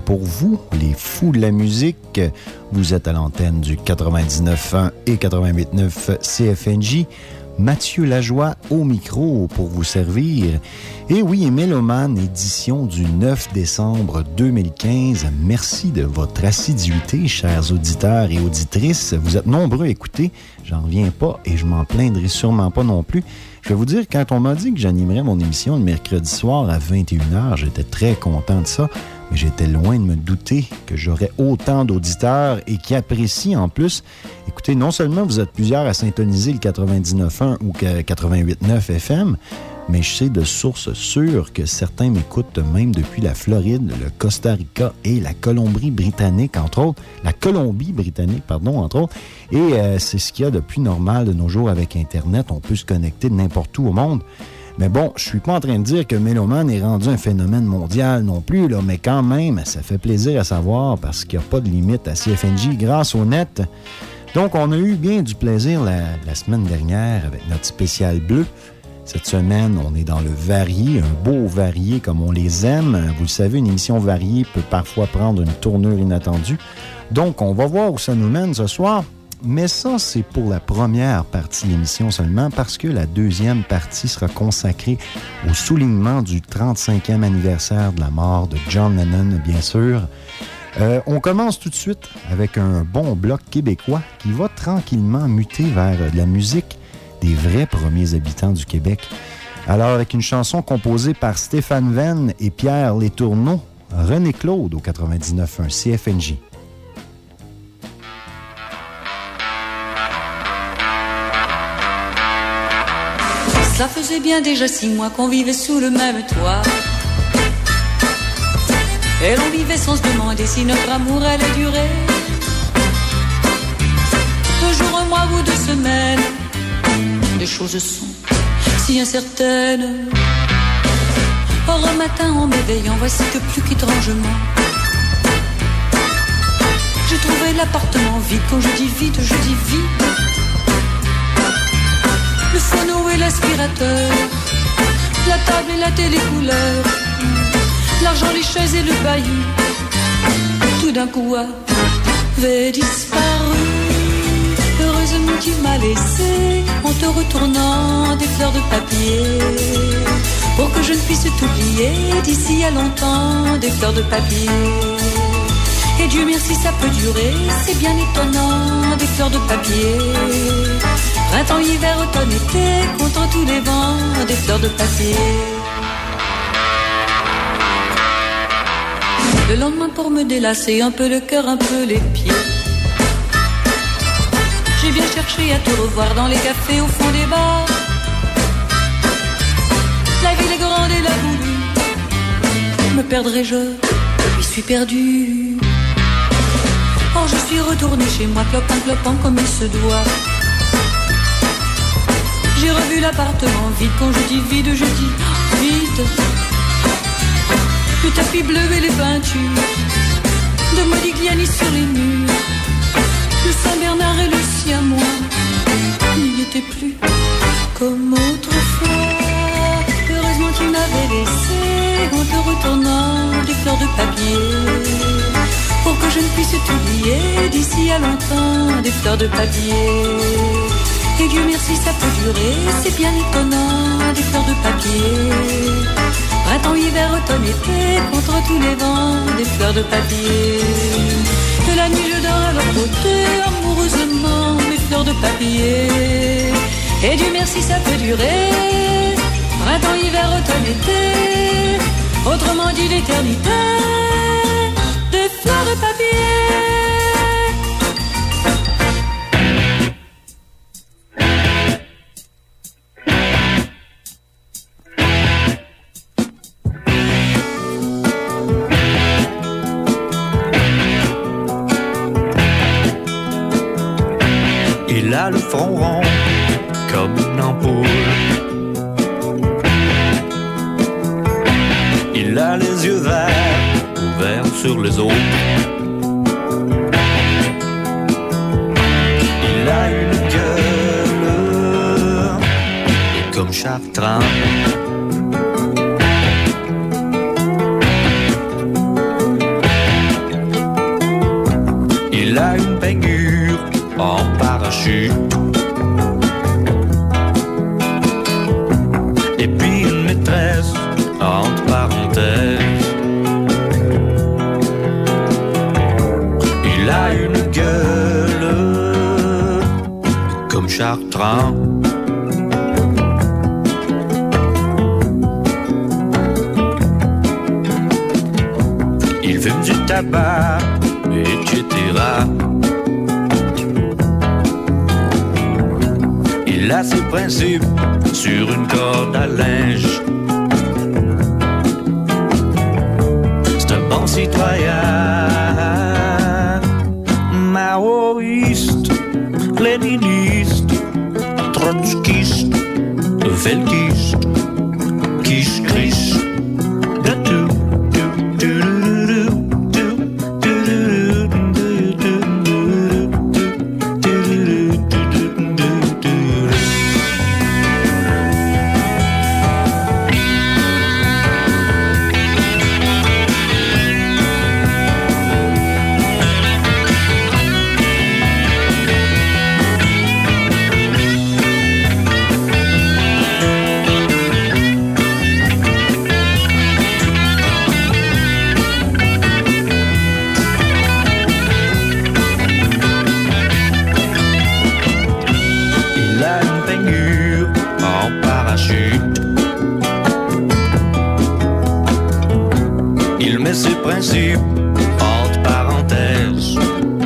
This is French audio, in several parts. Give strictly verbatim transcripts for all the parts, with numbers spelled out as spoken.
pour vous, les fous de la musique. Vous êtes à l'antenne du quatre-vingt-dix-neuf point un et quatre-vingt-huit point neuf C F N J. Mathieu Lajoie au micro pour vous servir. Et oui, Mélomane, édition du neuf décembre deux mille quinze. Merci de votre assiduité, chers auditeurs et auditrices. Vous êtes nombreux à écouter. J'en reviens pas et je m'en plaindrai sûrement pas non plus. Je vais vous dire, quand on m'a dit que j'animerais mon émission le mercredi soir à vingt et une heures, j'étais très content de ça. Mais j'étais loin de me douter que j'aurais autant d'auditeurs et qui apprécient en plus. Écoutez, non seulement vous êtes plusieurs à syntoniser le quatre-vingt-dix-neuf point un ou quatre-vingt-huit point neuf F M, mais je sais de sources sûres que certains m'écoutent même depuis la Floride, le Costa Rica et la Colombie-Britannique, entre autres. La Colombie-Britannique, pardon, entre autres. Et euh, c'est ce qu'il y a de plus normal de nos jours avec Internet. On peut se connecter de n'importe où au monde. Mais bon, je suis pas en train de dire que Mélomane est rendu un phénomène mondial non plus, là, mais quand même, ça fait plaisir à savoir parce qu'il n'y a pas de limite à C F N J grâce au net. Donc, on a eu bien du plaisir la, la semaine dernière avec notre spécial bleu. Cette semaine, on est dans le varié, un beau varié comme on les aime. Vous le savez, une émission variée peut parfois prendre une tournure inattendue. Donc, on va voir où ça nous mène ce soir. Mais ça, c'est pour la première partie de l'émission seulement, parce que la deuxième partie sera consacrée au soulignement du trente-cinquième anniversaire de la mort de John Lennon, bien sûr. Euh, on commence tout de suite avec un bon bloc québécois qui va tranquillement muter vers de la musique des vrais premiers habitants du Québec. Alors, avec une chanson composée par Stéphane Venn et Pierre Letourneau, René Claude au quatre-vingt-dix-neuf point un C F N J. Ça faisait bien déjà six mois qu'on vivait sous le même toit. Et l'on vivait sans se demander si notre amour allait durer. Deux jours, un mois ou deux semaines, les choses sont si incertaines. Or un matin en m'éveillant, voici que plus qu'étrangement, j'ai trouvé l'appartement vide. Quand je dis vide, je dis vide. Le phono et l'aspirateur, la table et la télécouleur, l'argent, les chaises et le bahut, tout d'un coup avait disparu. Heureusement tu m'as laissé, en te retournant, des fleurs de papier, pour que je ne puisse t'oublier d'ici à longtemps, des fleurs de papier. Et Dieu merci ça peut durer, c'est bien étonnant, des fleurs de papier. Printemps, hiver, automne, été, contre tous les vents, des fleurs de papier. Le lendemain pour me délasser, un peu le cœur, un peu les pieds, j'ai bien cherché à te revoir dans les cafés au fond des bars. La ville est grande et la voulu, me perdrai-je, je m'y suis perdu. Or je suis retourné chez moi, clopin, clopin comme il se doit. J'ai revu l'appartement vide, quand je dis vide, je dis vide. Le tapis bleu et les peintures de Modigliani sur les murs, le Saint-Bernard et le siamois n'y étaient plus comme autrefois. Heureusement tu m'avais laissé, en te retournant, des fleurs de papier, pour que je ne puisse t'oublier d'ici à longtemps, des fleurs de papier. Et Dieu merci ça peut durer, c'est bien étonnant, des fleurs de papier. Printemps, hiver, automne, été, contre tous les vents, des fleurs de papier. De la nuit je dors à leur côté, amoureusement, mes fleurs de papier. Et Dieu merci ça peut durer, printemps, hiver, automne, été, autrement dit l'éternité, des fleurs de papier. Il a le front rond comme une ampoule. Il a les yeux verts ouverts sur les autres. Il a une gueule comme Chartrand. parachute. Et puis une maîtresse, entre parenthèses. Il a une gueule comme Chartrand. Il fume du tabac, et cetera. Il a ses principes sur une corde à linge. C'est un bon citoyen, maoïste, léniniste, trotskiste, velkiste, kish-krish, de tout. Ses principes, entre parenthèses.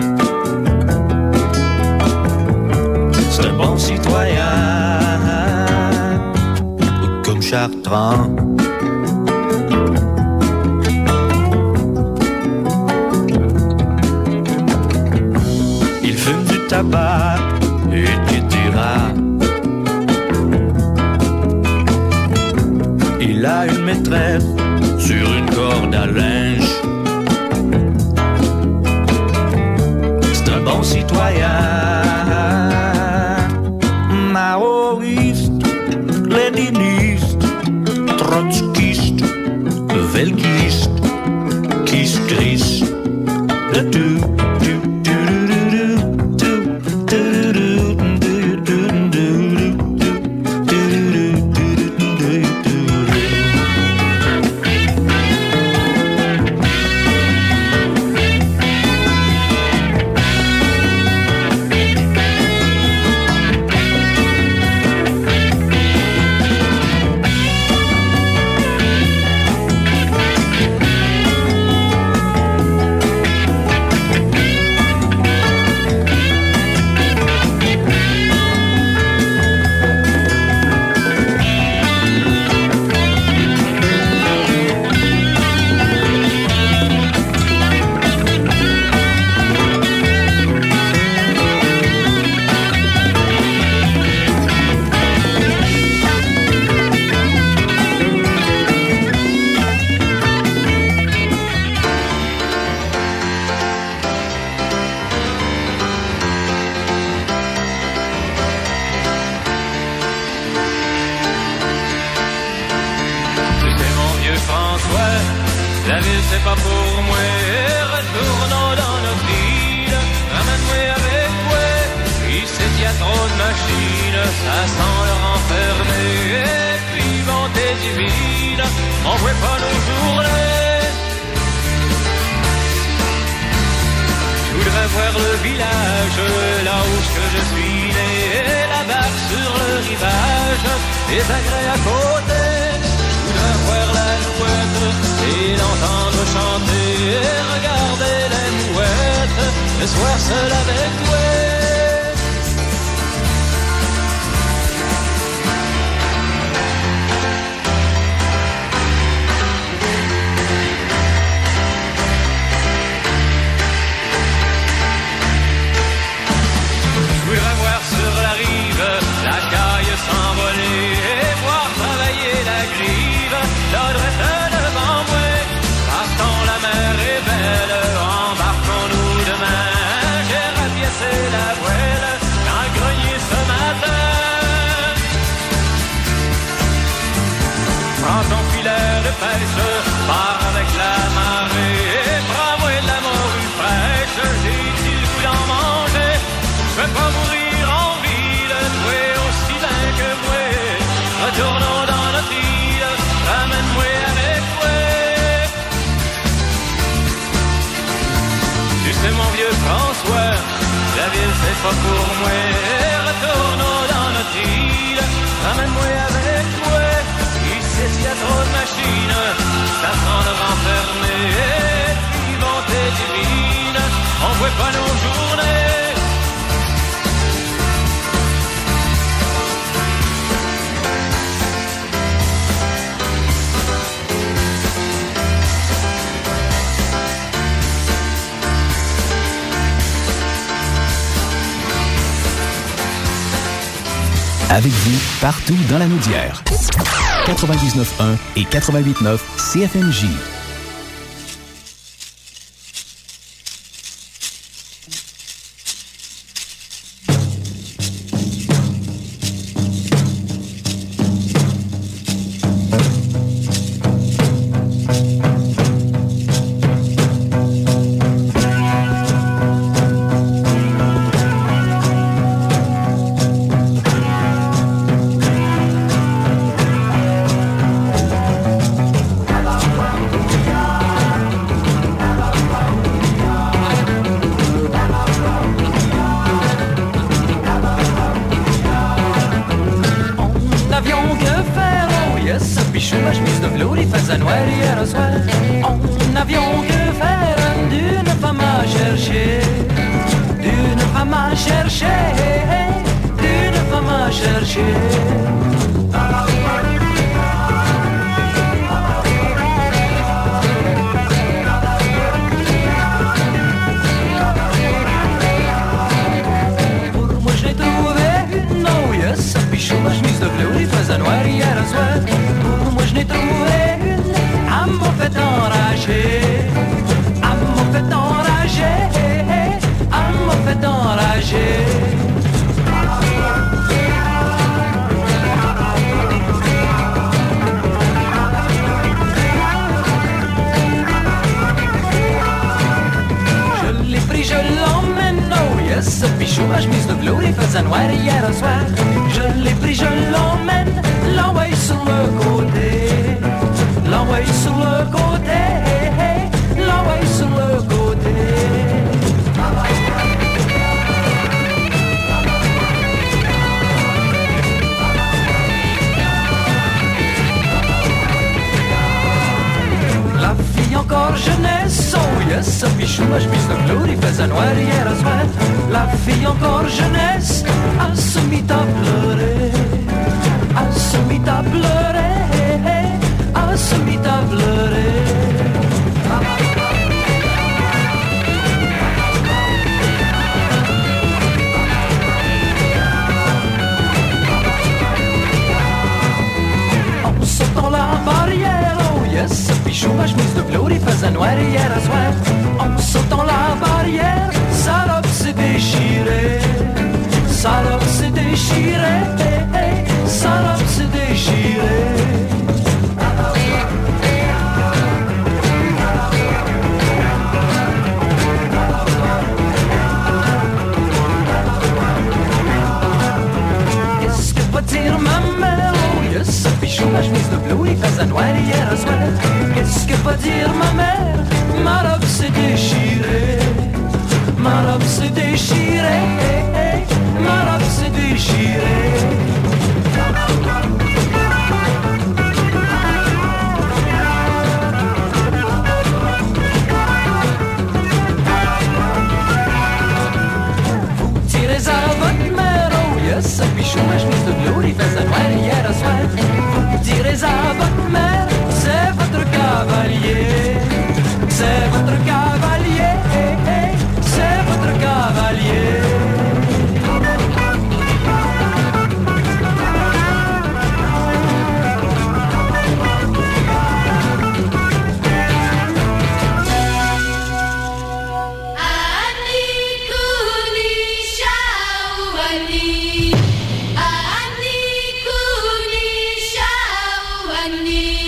C'est un bon citoyen, comme Chartrand. Il fume du tabac, et cetera. Il a une maîtresse sur une corde à linge. C'est un bon citoyen, maoïste, léniniste, trotskiste, velkiste, kish-krish, de tout. La ville c'est pas pour moi, retournons dans notre ville, ramène-moi avec moi, ici y a trop de machines, ça sent le renfermé, et puis bonté divine, on voit pas nos journées. Je voudrais voir le village, là où que je suis né, la barque sur le rivage, les agrès à côté. Voir la jouette et l'entendre chanter et regarder les mouettes le soir seul avec toi. Je voudrais voir sur la rive la caille s'envoler et voir travailler la grive. L'adresse devant moi, partons, la mer est belle, embarquons-nous demain. J'ai rapiécé la voile dans le grenier ce matin. Prends ton filet de pêche, pars avec la marée, et prends-moi de la morue fraîche, j'ai-tu le goût d'en manger, je veux pas mourir fois pour moi. Retournons dans notre île, ramène-moi avec toi. Ici, il y a trop de machines, ça sent le renfermé. Puis bonté divine, on voit pas nos journées. Avec vous, partout dans la Naudière. quatre-vingt-dix-neuf un et quatre-vingt-huit neuf C F M J. Ani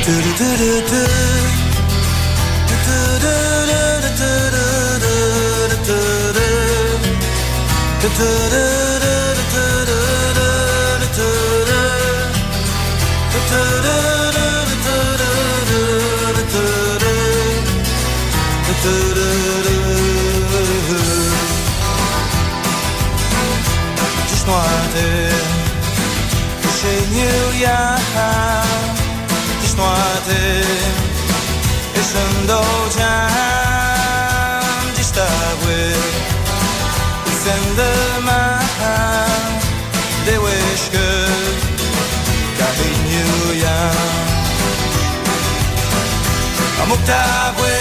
Muktabwe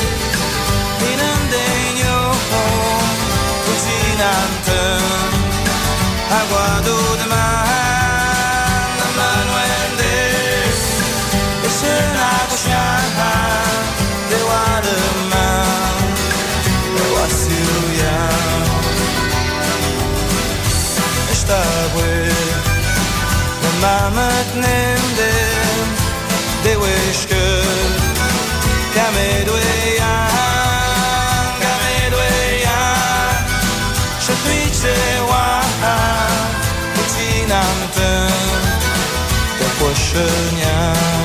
inandegno cucinante aguado de man manuende e se na cosciana de wadema de wasiuya esta bwe de mamat nende de wishke Gamedoya, Gamedoya, Shatuichewa, Putinante, de Pochenia.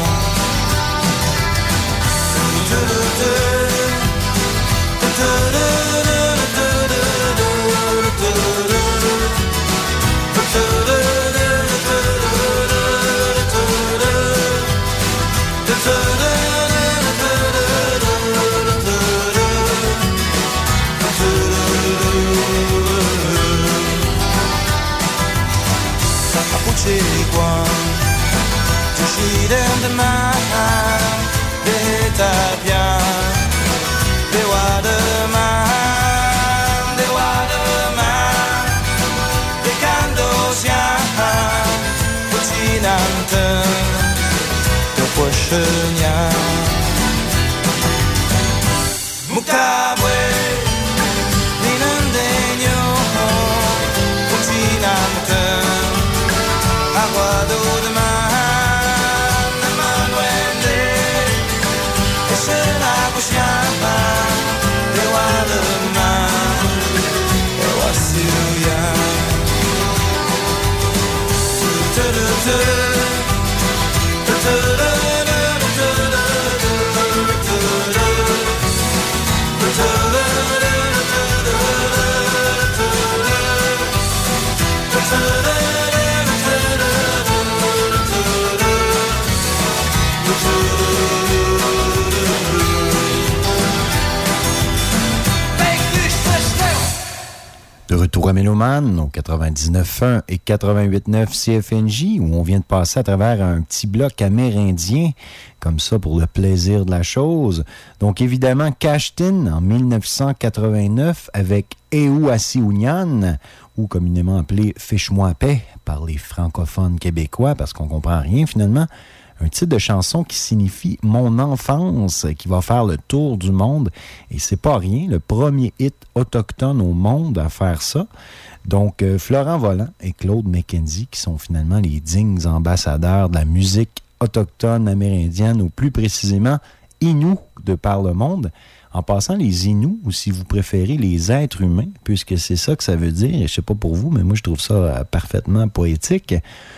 De ma de tapia de wadema de wadema de candosia cucinante de pochenia muktabwe ninandegno cucinante aguado de ma De retour à Mélomane, au quatre-vingt-dix-neuf un et quatre-vingt-huit neuf C F N J, où on vient de passer à travers un petit bloc amérindien, comme ça pour le plaisir de la chose. Donc évidemment, Cashtin en dix-neuf cent quatre-vingt-neuf avec Eou Assiounian, ou communément appelé Fiche-moi à paix par les francophones québécois, parce qu'on comprend rien finalement. Un titre de chanson qui signifie « Mon enfance », qui va faire le tour du monde. Et c'est pas rien, le premier hit autochtone au monde à faire ça. Donc, euh, Florent Volant et Claude McKenzie, qui sont finalement les dignes ambassadeurs de la musique autochtone amérindienne, ou plus précisément Innu de par le monde. En passant, les Inuits, ou si vous préférez, les êtres humains, puisque c'est ça que ça veut dire, et je sais pas pour vous, mais moi je trouve ça euh, parfaitement poétique.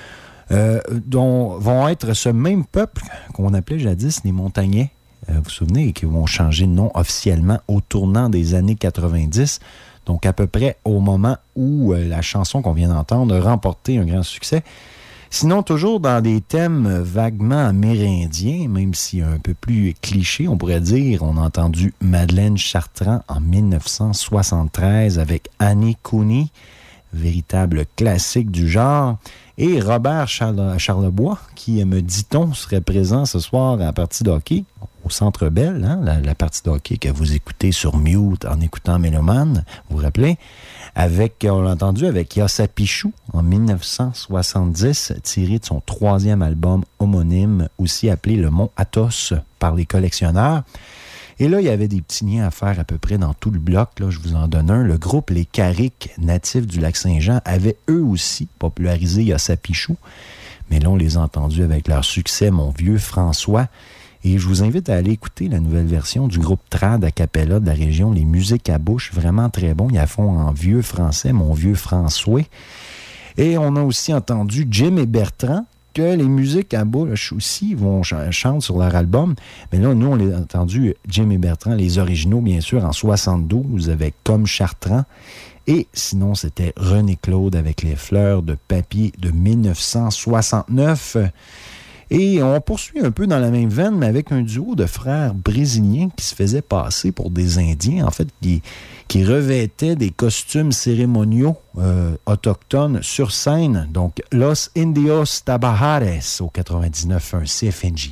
Euh, dont vont être ce même peuple qu'on appelait jadis les Montagnais. Euh, vous vous souvenez, qui vont changer de nom officiellement au tournant des années quatre-vingt-dix. Donc, à peu près au moment où euh, la chanson qu'on vient d'entendre a remporté un grand succès. Sinon, toujours dans des thèmes vaguement amérindiens, même si un peu plus cliché, on pourrait dire, on a entendu Madeleine Chartrand en dix-neuf cent soixante-treize avec Annie Cooney, véritable classique du genre. Et Robert Charle- Charlebois, qui, me dit-on, serait présent ce soir à la partie de hockey au Centre Bell, hein, la, la partie de hockey que vous écoutez sur mute en écoutant Mélomane, vous vous rappelez, avec, on l'a entendu, avec Yossa Pichou en dix-neuf cent soixante-dix, tiré de son troisième album homonyme, aussi appelé Le Mont Athos par les collectionneurs. Et là, il y avait des petits liens à faire à peu près dans tout le bloc. Là, je vous en donne un. Le groupe Les Carriques, natifs du Lac-Saint-Jean, avait eux aussi popularisé Yossa Pichou. Mais là, on les a entendus avec leur succès, Mon vieux François. Et je vous invite à aller écouter la nouvelle version du groupe trad a cappella de la région, les musiques à bouche, vraiment très bon. Ils la font en vieux français, Mon vieux François. Et on a aussi entendu Jim et Bertrand, que les musiques à bouche aussi vont ch- chanter sur leur album. Mais là, nous, on les a entendu, Jim et Bertrand, les originaux, bien sûr, en soixante-douze, avec Comme Chartrand. Et sinon, c'était René Claude avec Les Fleurs de papier de dix-neuf cent soixante-neuf. Et on poursuit un peu dans la même veine, mais avec un duo de frères brésiliens qui se faisaient passer pour des Indiens, en fait, qui, qui revêtaient des costumes cérémoniaux euh, autochtones sur scène. Donc, Los Indios Tabajares au quatre-vingt-dix-neuf point un C F N J.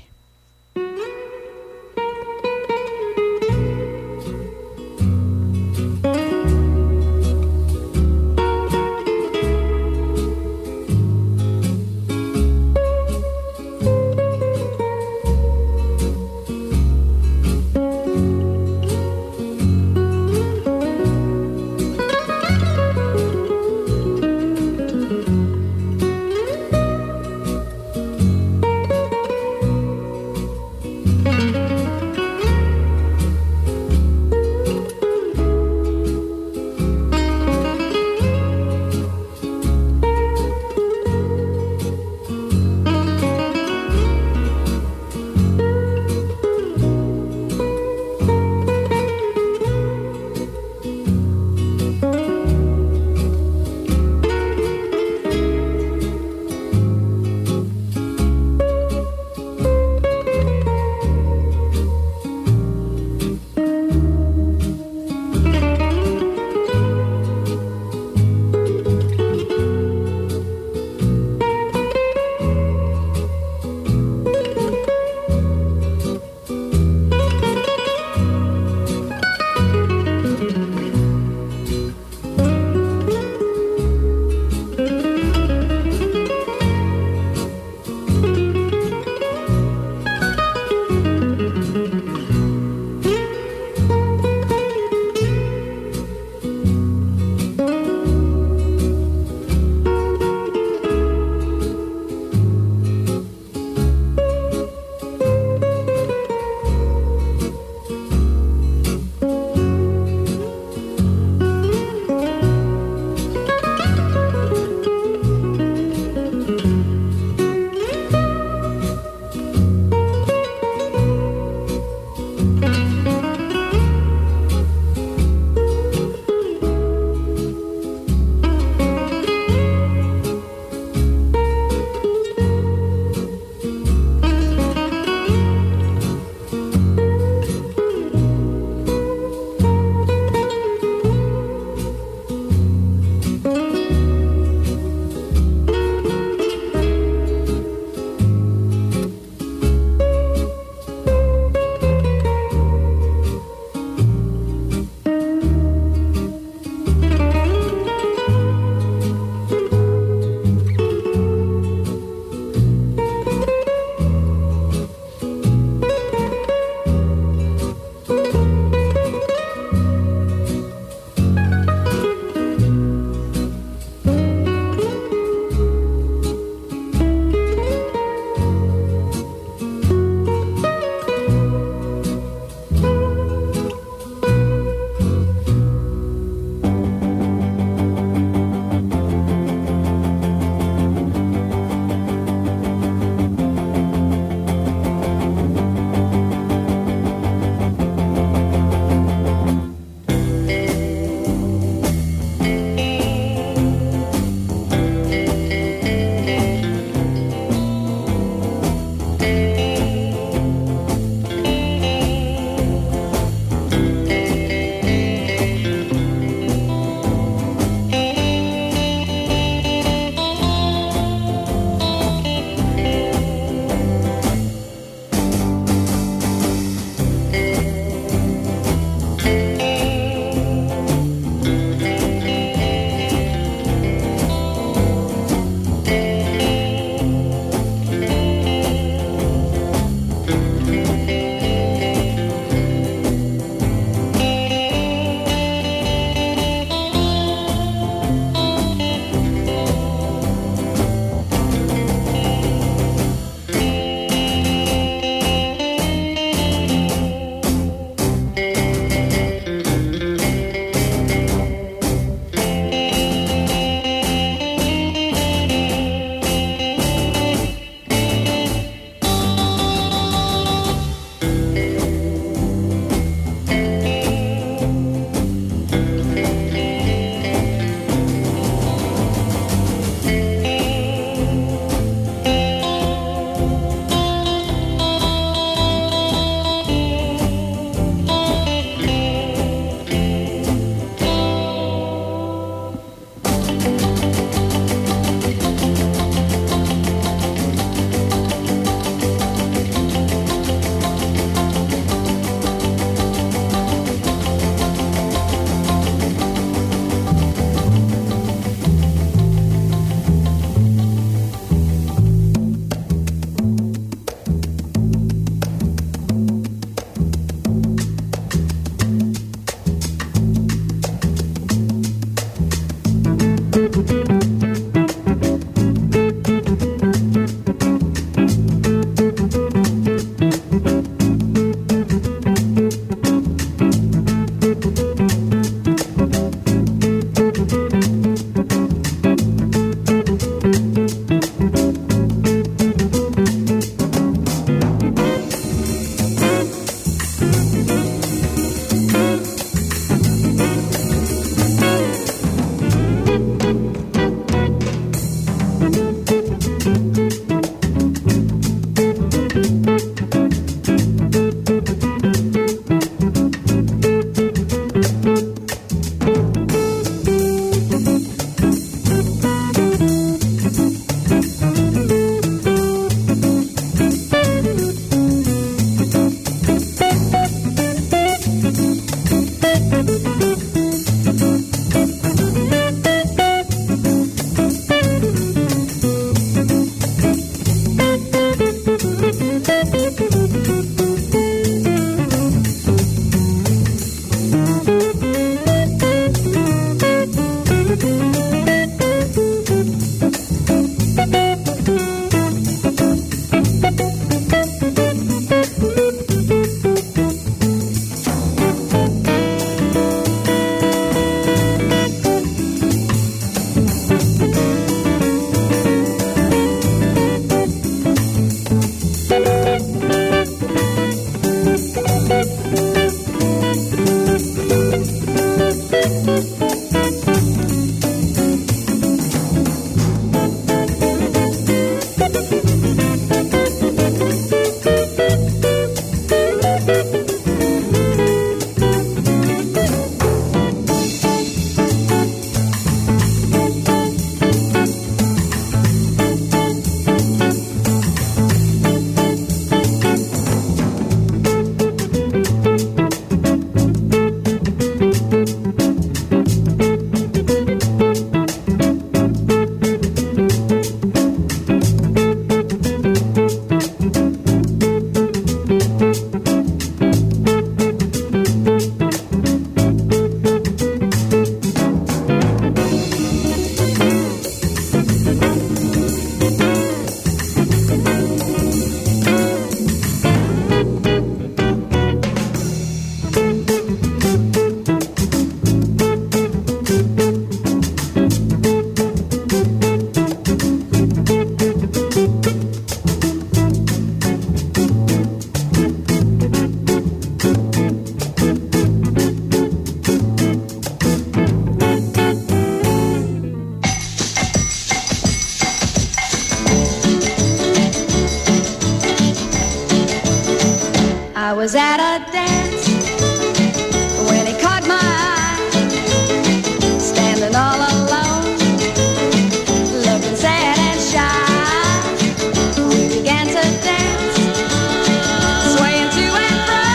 was at a dance when he caught my eye, standing all alone, looking sad and shy. We began to dance, swaying to and fro,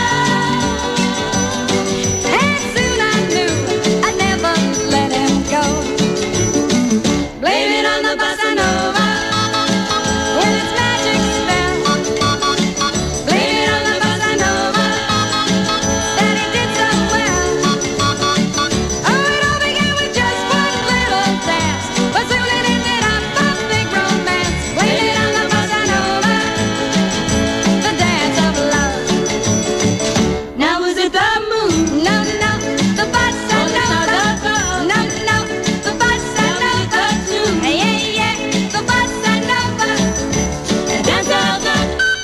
and soon I knew I'd never let him go. Blame it on the bossa nova with its magic spell. Blame it on the bossa nova that he did so well. Oh, it all began with just one little dance, but soon it ended up a big romance. Blame it on the bossa nova, the dance of love. Now was it the moon? No, no, the bossa nova. No, no, the bossa nova. Hey, yeah, yeah, the bossa nova, the dance of love.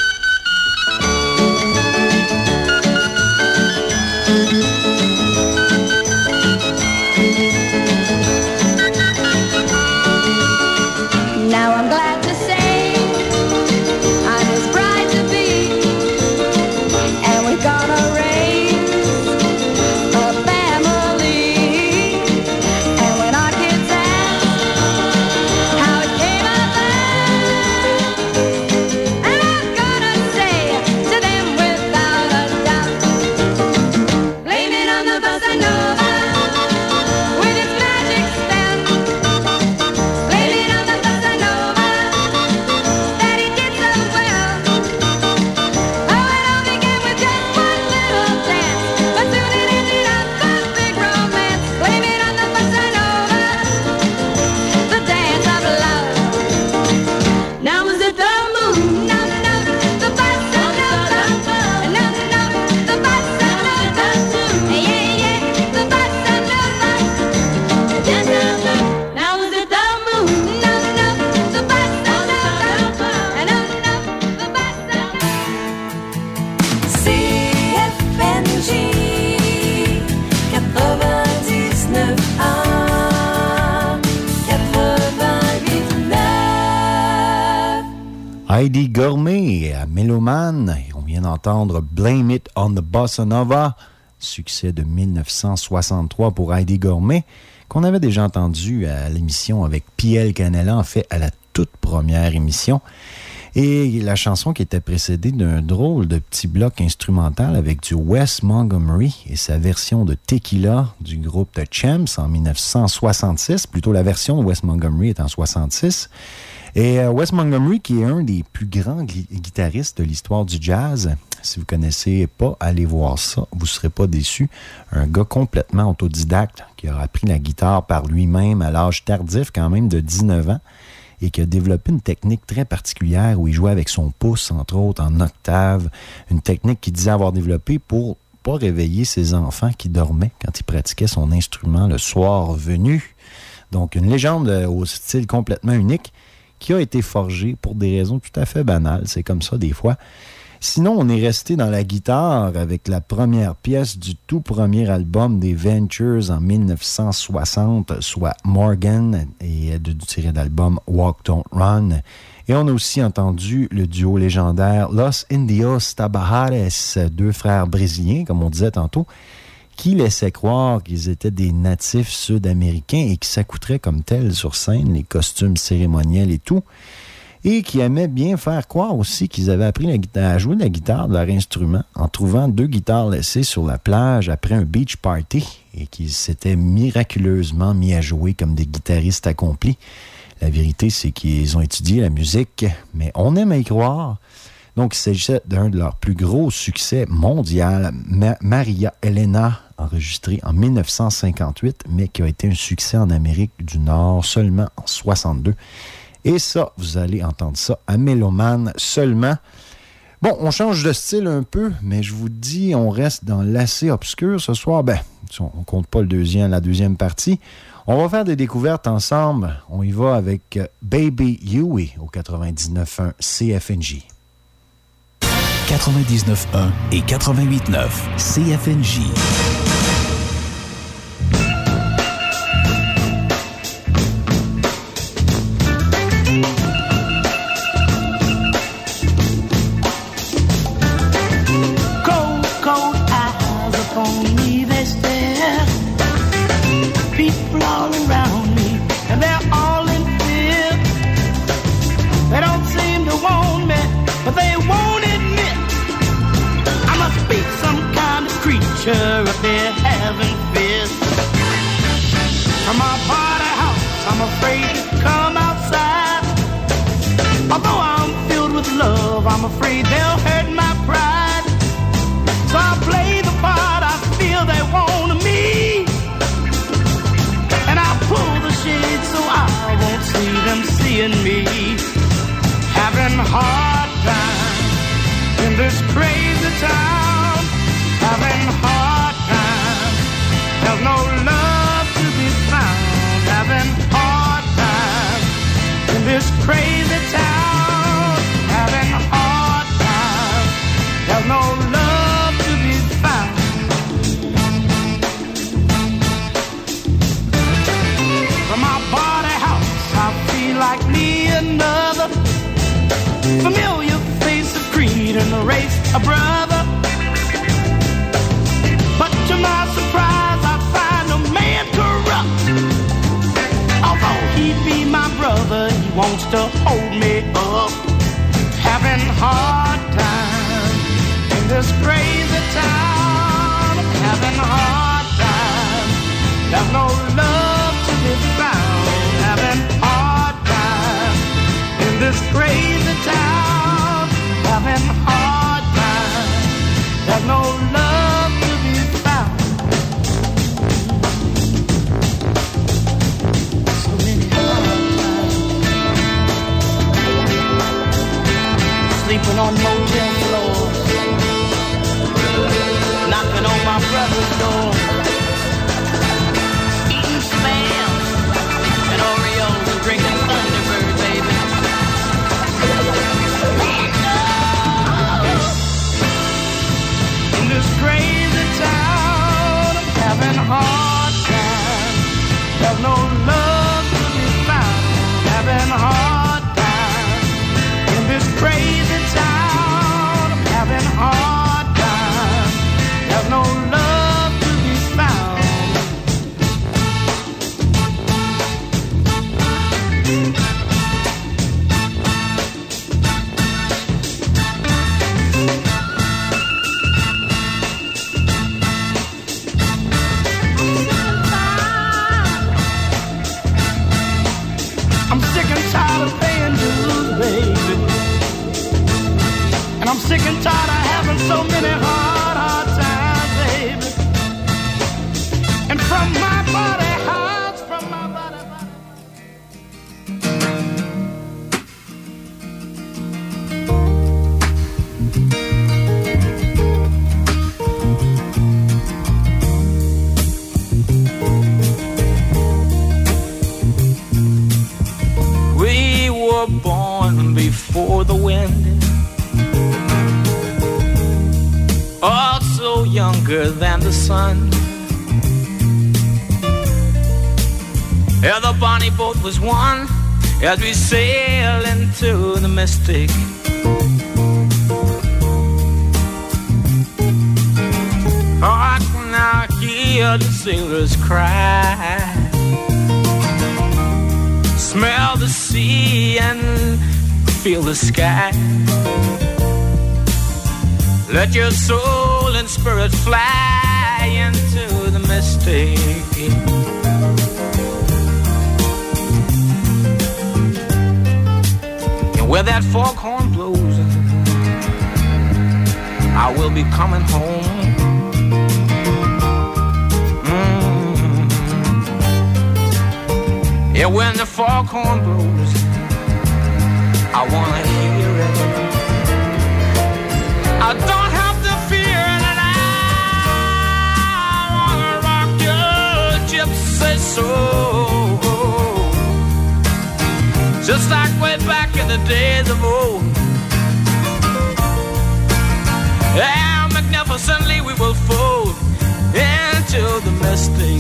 Now I'm glad to say I'm his bride to be, and we've gonna raise a family. And when our kids ask how it came about, and I'm gonna say to them without a doubt, blame it on the bossa nova with its magic spell. Blame it on the bossa nova that he did so well. Oh, it all began with just one little dance, but soon it ended up a big romance. Blame it on the bossa nova, the dance of love. Now was it the moon? No, no, the bossa nova. No, no, the bossa nova. Yeah, yeah, the bossa nova, the dance of love. Now was it the moon? No, no, the bossa nova. No, no, the bossa nova. C F N J quatre-vingt-dix-neuf un, quatre-vingt-huit neuf. Heidi Gourmet à Mélomane. Et on vient d'entendre Blame It on the Bossa Nova, succès de mille neuf cent soixante-trois pour Heidi Gourmet, qu'on avait déjà entendu à l'émission avec Piel Canella, en fait à la toute première émission. Et la chanson qui était précédée d'un drôle de petit bloc instrumental avec du Wes Montgomery et sa version de Tequila du groupe The Champs en mille neuf cent soixante-six. Plutôt, la version de Wes Montgomery est en soixante-six. Et euh, Wes Montgomery, qui est un des plus grands gui- guitaristes de l'histoire du jazz. Si vous ne connaissez pas, allez voir ça. Vous ne serez pas déçus. Un gars complètement autodidacte qui a appris la guitare par lui-même à l'âge tardif, quand même de dix-neuf ans, et qui a développé une technique très particulière où il jouait avec son pouce, entre autres, en octave. Une technique qu'il disait avoir développée pour pas réveiller ses enfants qui dormaient quand il pratiquait son instrument le soir venu. Donc, une légende au style complètement unique qui a été forgée pour des raisons tout à fait banales. C'est comme ça des fois. Sinon, on est resté dans la guitare avec la première pièce du tout premier album des Ventures en mille neuf cent soixante, soit Morgan, et du tiré d'album Walk Don't Run. Et on a aussi entendu le duo légendaire Los Indios Tabajares, deux frères brésiliens, comme on disait tantôt, qui laissaient croire qu'ils étaient des natifs sud-américains et qui s'accouteraient comme tels sur scène, les costumes cérémoniels et tout, et qui aimaient bien faire croire aussi qu'ils avaient appris la guitare, à jouer de la guitare de leur instrument en trouvant deux guitares laissées sur la plage après un beach party et qu'ils s'étaient miraculeusement mis à jouer comme des guitaristes accomplis. La vérité, c'est qu'ils ont étudié la musique, mais on aime à y croire. Donc, il s'agissait d'un de leurs plus gros succès mondial, Ma- Maria Elena, enregistré en mille neuf cent cinquante-huit, mais qui a été un succès en Amérique du Nord seulement en soixante-deux. Et ça, vous allez entendre ça à Mélomane seulement. Bon, on change de style un peu, mais je vous dis, on reste dans l'assez obscur ce soir. Ben, on compte pas le deuxième, la deuxième partie. On va faire des découvertes ensemble. On y va avec Baby Huey au quatre-vingt-dix-neuf point un C F N J. quatre-vingt-dix-neuf point un et quatre-vingt-huit point neuf C F N J. Cold hard time in this crazy town. Having hard time. There's no love to be found. Having hard time in this crazy town. Having hard time. There's no love to be found. From my body house, I feel like me another familiar face of creed and the race a brother. But to my surprise, I find a man corrupt. Although he be my brother, he wants to hold me up. Having hard time in this crazy town. Having hard time. There's no love to be found. Having hard time in this crazy town. Having hard time. There's no love to be found. So many hard times. Sleeping on motel floors. Knocking on my brother's door. Eating spam and Oreos and drinking Thunderbird, baby. In this crazy town, I'm having hard time. There's no love to be found. Having hard time. In this crazy town, I'm having hard time. There's no love to be found. I'm sick and tired of paying dues, baby. And I'm sick and tired of having so many hard, hard times, baby. And from my body house, from my body, body. We were born before the wind, also younger than the sun. Yeah, the bonnie boat was one as we sail into the mystic. Oh, I can now hear the sailors cry, smell the sea and feel the sky. Let your soul and spirit fly into the mystic. And where that foghorn blows, I will be coming home. Yeah, when the foghorn blows, I wanna hear it. I don't have to fear it, and I wanna rock your gypsy soul, just like way back in the days of old. Yeah, magnificently we will fold into the mystic.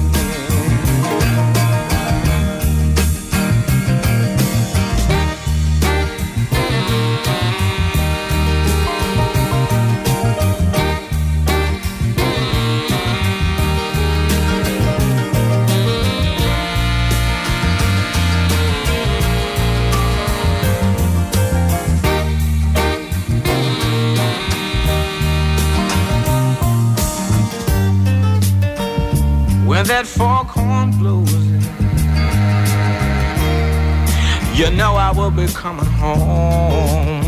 When that foghorn blows, you know I will be coming home.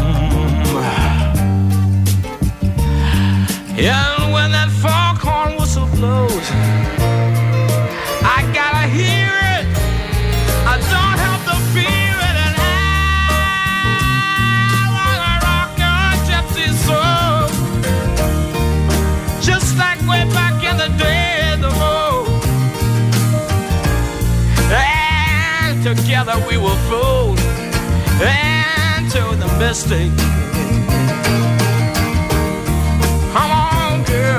Yeah, and when that foghorn whistle blows, I gotta hear it. I don't have to fear it, and I that we were fooled into the mistake. Come on, girl.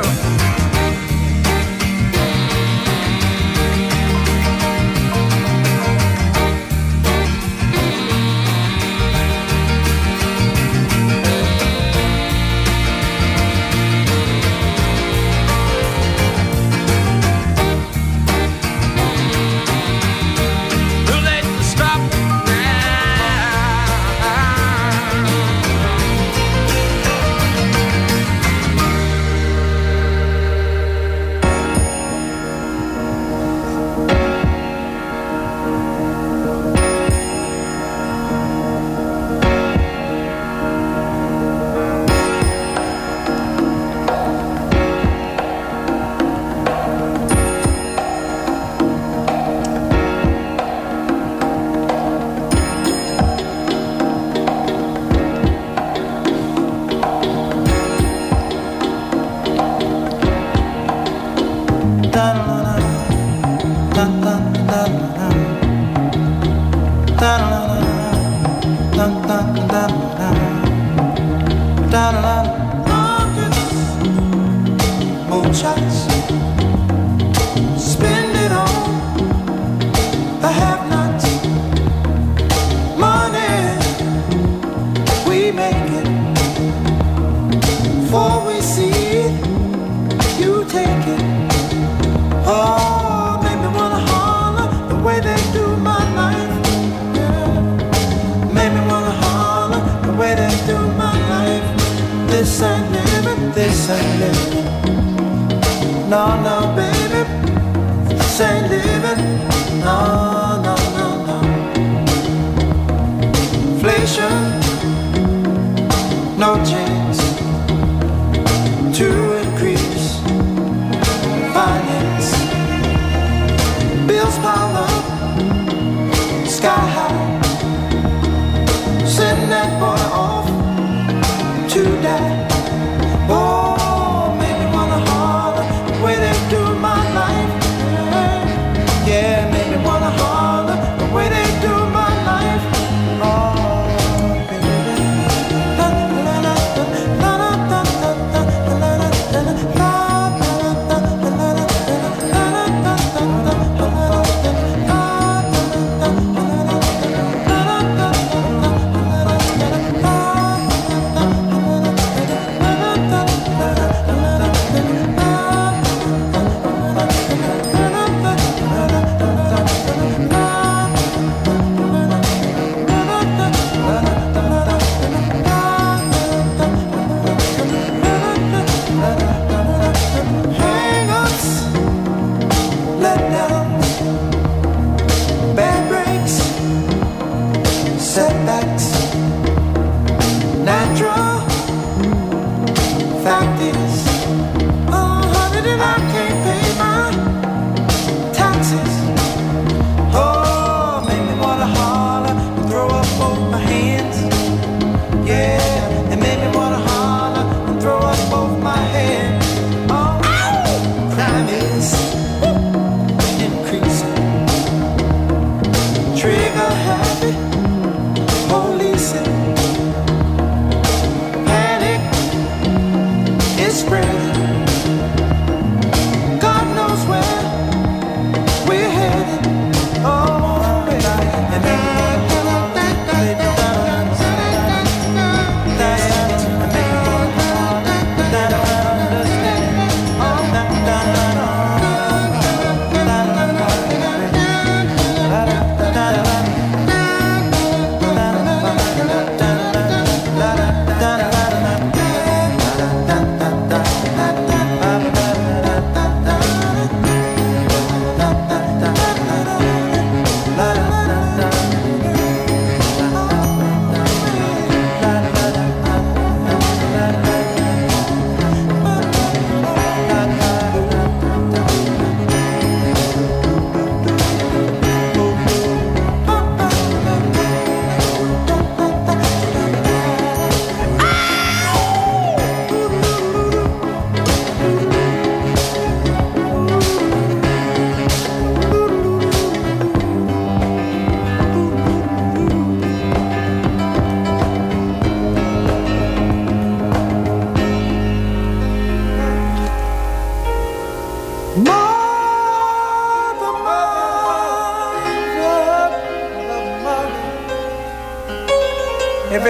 Panic is spread.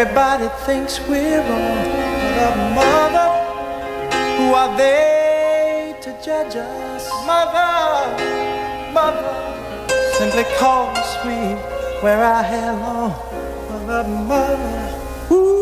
Everybody thinks we're wrong, but mother, who are they to judge us? Mother, mother, simply cause we wear our hair long. Mother, mother, ooh.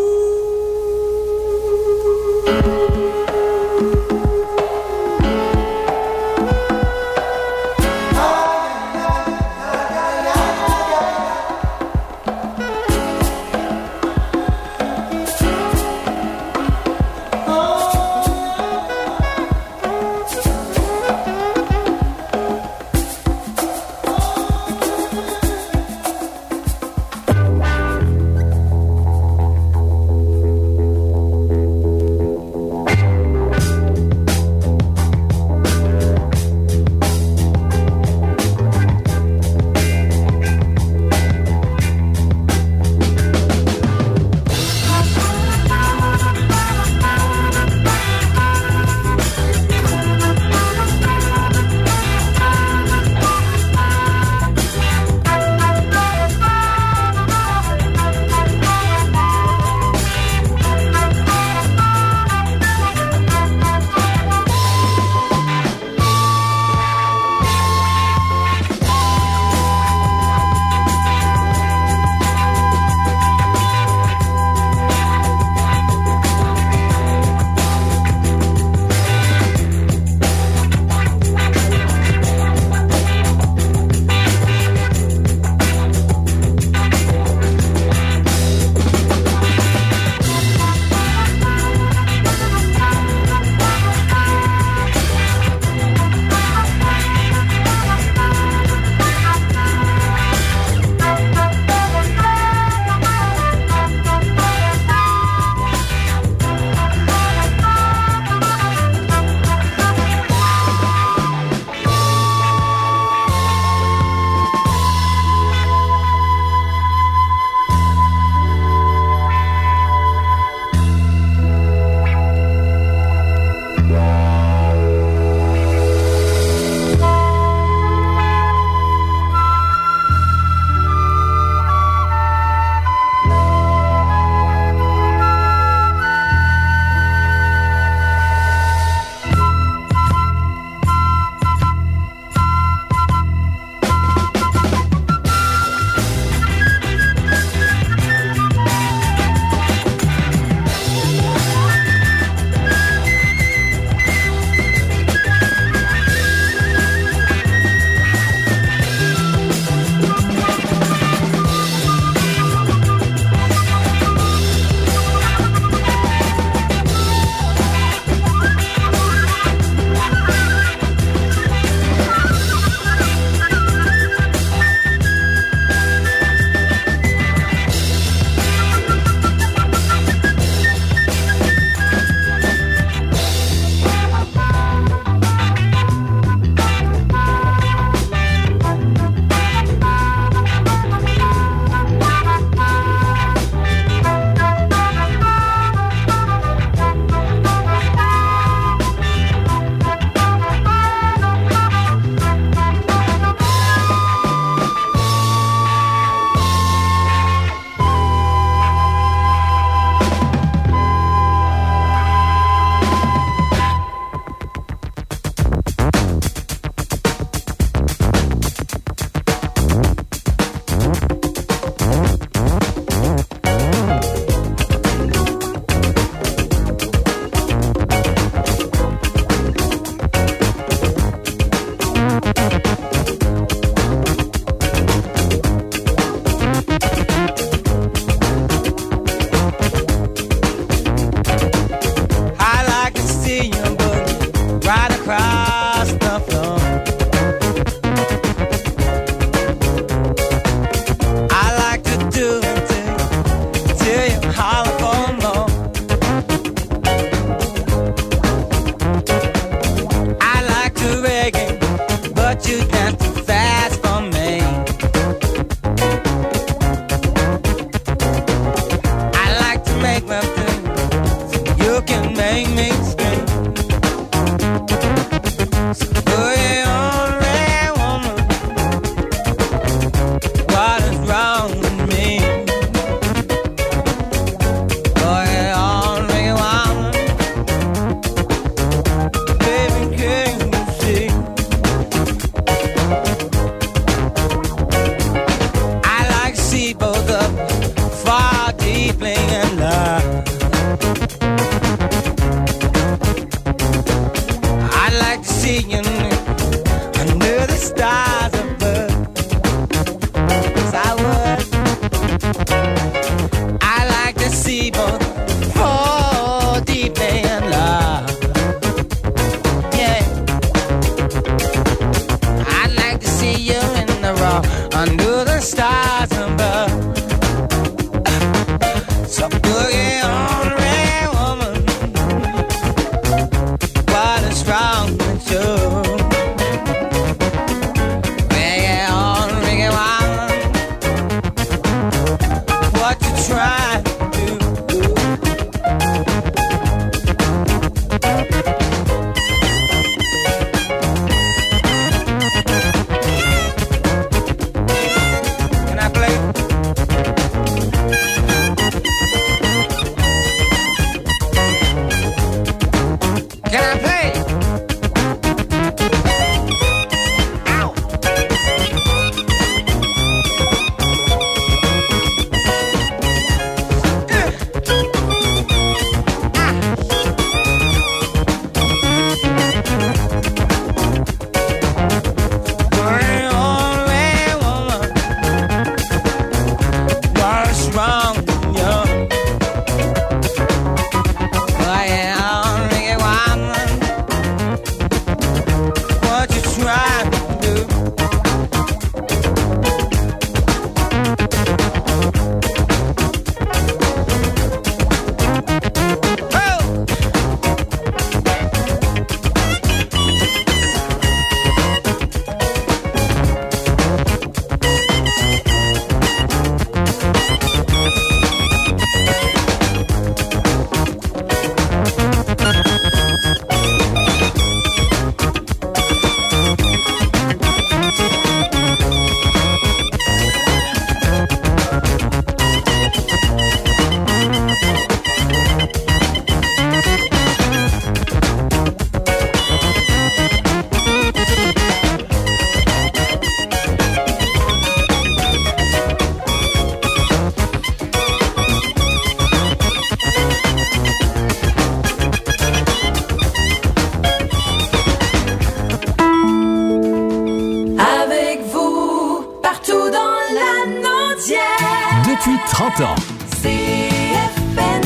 cent ans. C F N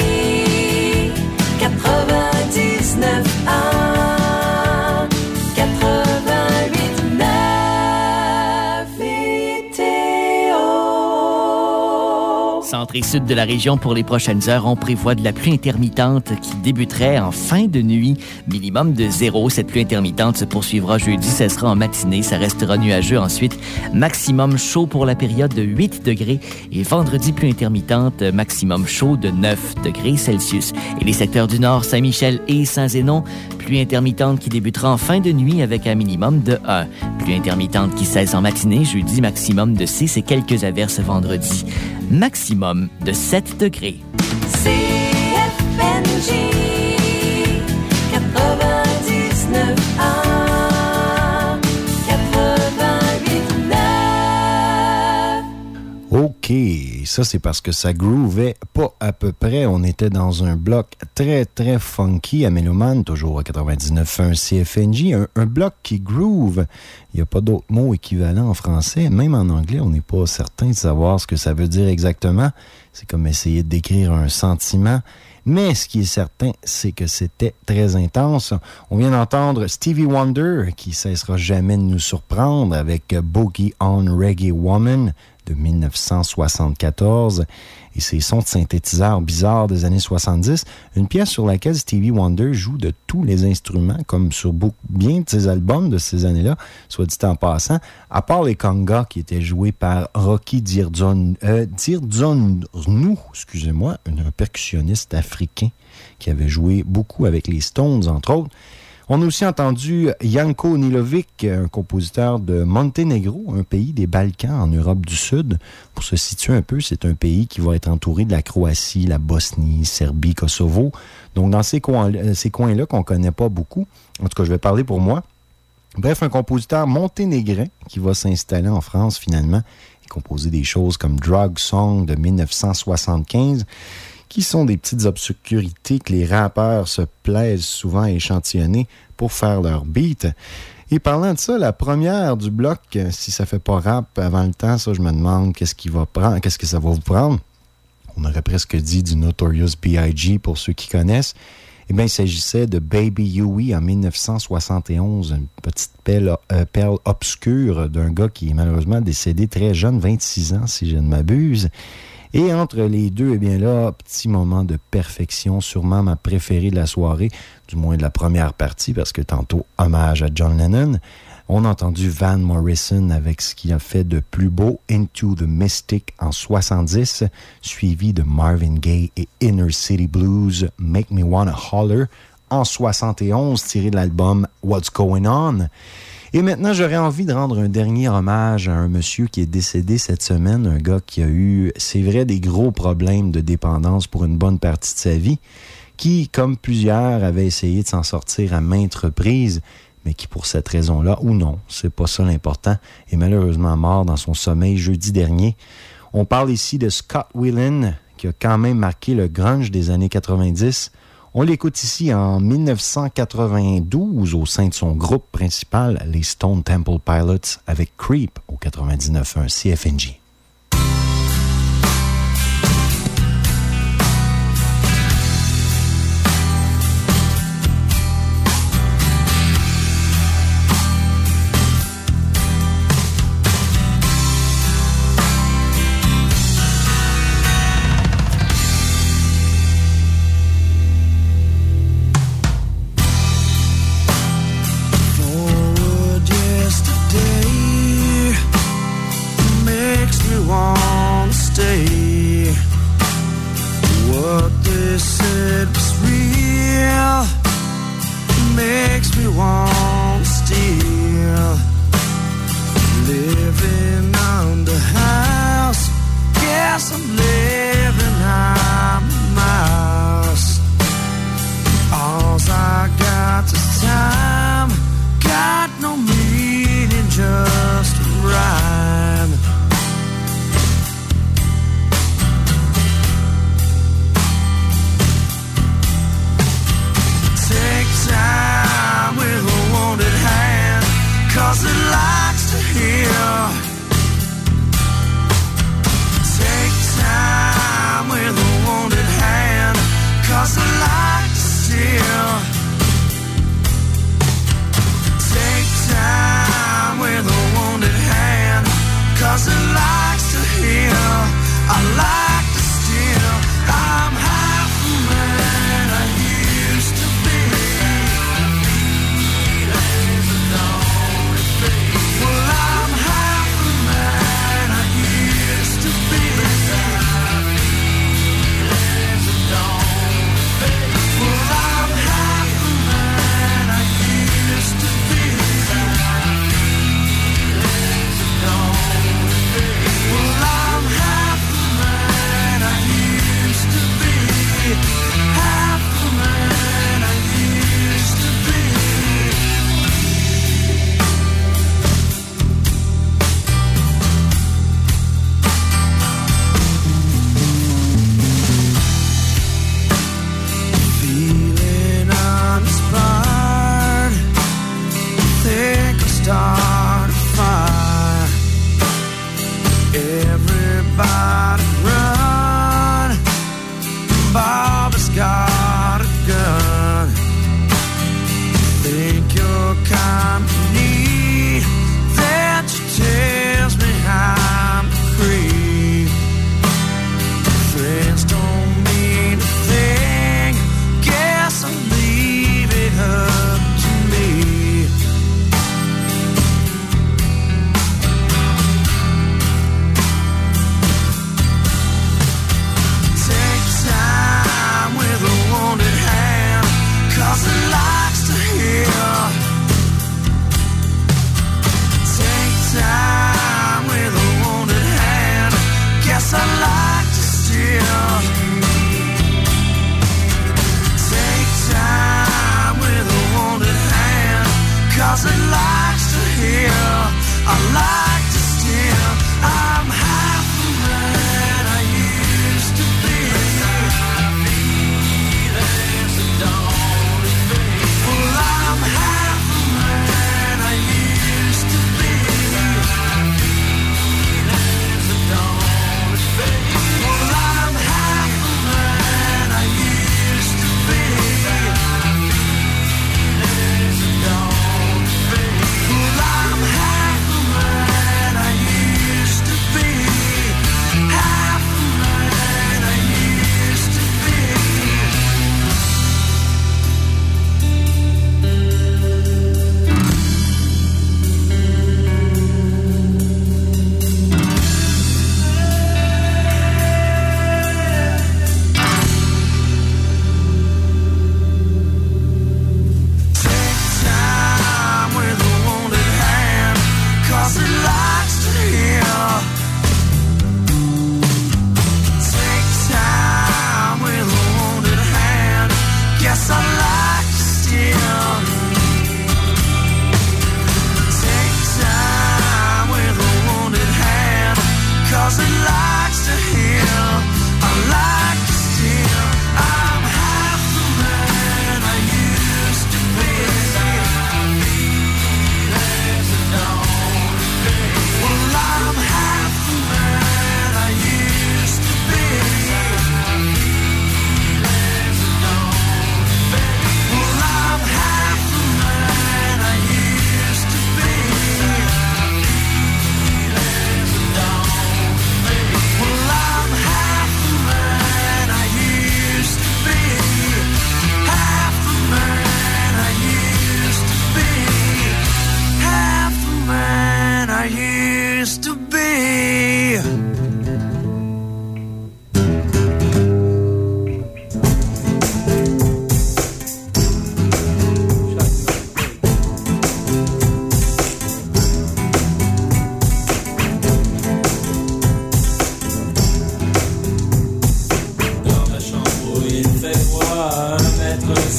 J quatre-vingt-dix-neuf un quatre-vingt-huit neuf météo. Centre et sud de la région pour les prochaines heures, on prévoit de la pluie intermittente qui débuterait en fin de nuit. Minimum de zéro. Cette pluie intermittente se poursuivra jeudi. Ça sera en matinée. Ça restera nuageux ensuite. Maximum chaud pour la période de huit degrés. Et vendredi, pluie intermittente, maximum chaud de neuf degrés Celsius. Et les secteurs du nord, Saint-Michel et Saint-Zénon, pluie intermittente qui débutera en fin de nuit avec un minimum de un. Pluie intermittente qui cesse en matinée. Jeudi, maximum de six et quelques averses vendredi. Maximum de sept degrés. C F N J quatre-vingt-dix-neuf un quatre-vingt-huit neuf. OK, ça c'est parce que ça groovait pas à peu près. On était dans un bloc très très funky à Méloman, toujours à quatre-vingt-dix-neuf un C F N J, un, un bloc qui groove. Il n'y a pas d'autres mots équivalents en français, même en anglais, on n'est pas certain de savoir ce que ça veut dire exactement. C'est comme essayer de décrire un sentiment. Mais ce qui est certain, c'est que c'était très intense. On vient d'entendre Stevie Wonder, qui cessera jamais de nous surprendre avec Boogie on Reggae Woman de dix-neuf cent soixante-quatorze et ses sons de synthétiseurs bizarres des années soixante-dix. Une pièce sur laquelle Stevie Wonder joue de tous les instruments, comme sur beaucoup, bien de ses albums de ces années-là, soit dit en passant, à part les congas qui étaient joués par Rocky Dirdonu, euh, Dirdonu, excusez-moi, un percussionniste africain qui avait joué beaucoup avec les Stones, entre autres. On a aussi entendu Janko Nilovic, un compositeur de Monténégro, un pays des Balkans en Europe du Sud. Pour se situer un peu, c'est un pays qui va être entouré de la Croatie, la Bosnie, Serbie, Kosovo. Donc, dans ces coins, ces coins-là qu'on ne connaît pas beaucoup, en tout cas, je vais parler pour moi. Bref, un compositeur monténégrin qui va s'installer en France finalement et composer des choses comme Drug Song de dix-neuf cent soixante-quinze, qui sont des petites obscurités que les rappeurs se plaisent souvent à échantillonner pour faire leur beat. Et parlant de ça, la première du bloc, si ça fait pas rap avant le temps, ça, je me demande qu'est-ce qu'il va prendre, qu'est-ce que ça va vous prendre. On aurait presque dit du Notorious B I G pour ceux qui connaissent. Eh bien, il s'agissait de Baby Huey en dix-neuf cent soixante et onze, une petite perle, euh, perle obscure d'un gars qui est malheureusement décédé très jeune, vingt-six ans si je ne m'abuse. Et entre les deux, eh bien là, petit moment de perfection, sûrement ma préférée de la soirée, du moins de la première partie, parce que tantôt, hommage à John Lennon. On a entendu Van Morrison avec ce qu'il a fait de plus beau, Into the Mystic en soixante-dix, suivi de Marvin Gaye et Inner City Blues, Make Me Wanna Holler en soixante et onze, tiré de l'album What's Going On. Et maintenant, j'aurais envie de rendre un dernier hommage à un monsieur qui est décédé cette semaine, un gars qui a eu, c'est vrai, des gros problèmes de dépendance pour une bonne partie de sa vie, qui, comme plusieurs, avait essayé de s'en sortir à maintes reprises, mais qui, pour cette raison-là, ou non, c'est pas ça l'important, est malheureusement mort dans son sommeil jeudi dernier. On parle ici de Scott Weiland, qui a quand même marqué le grunge des années quatre-vingt-dix. On l'écoute ici en dix-neuf cent quatre-vingt-douze au sein de son groupe principal, les Stone Temple Pilots, avec Creep au quatre-vingt-dix-neuf un C F N J. Take time.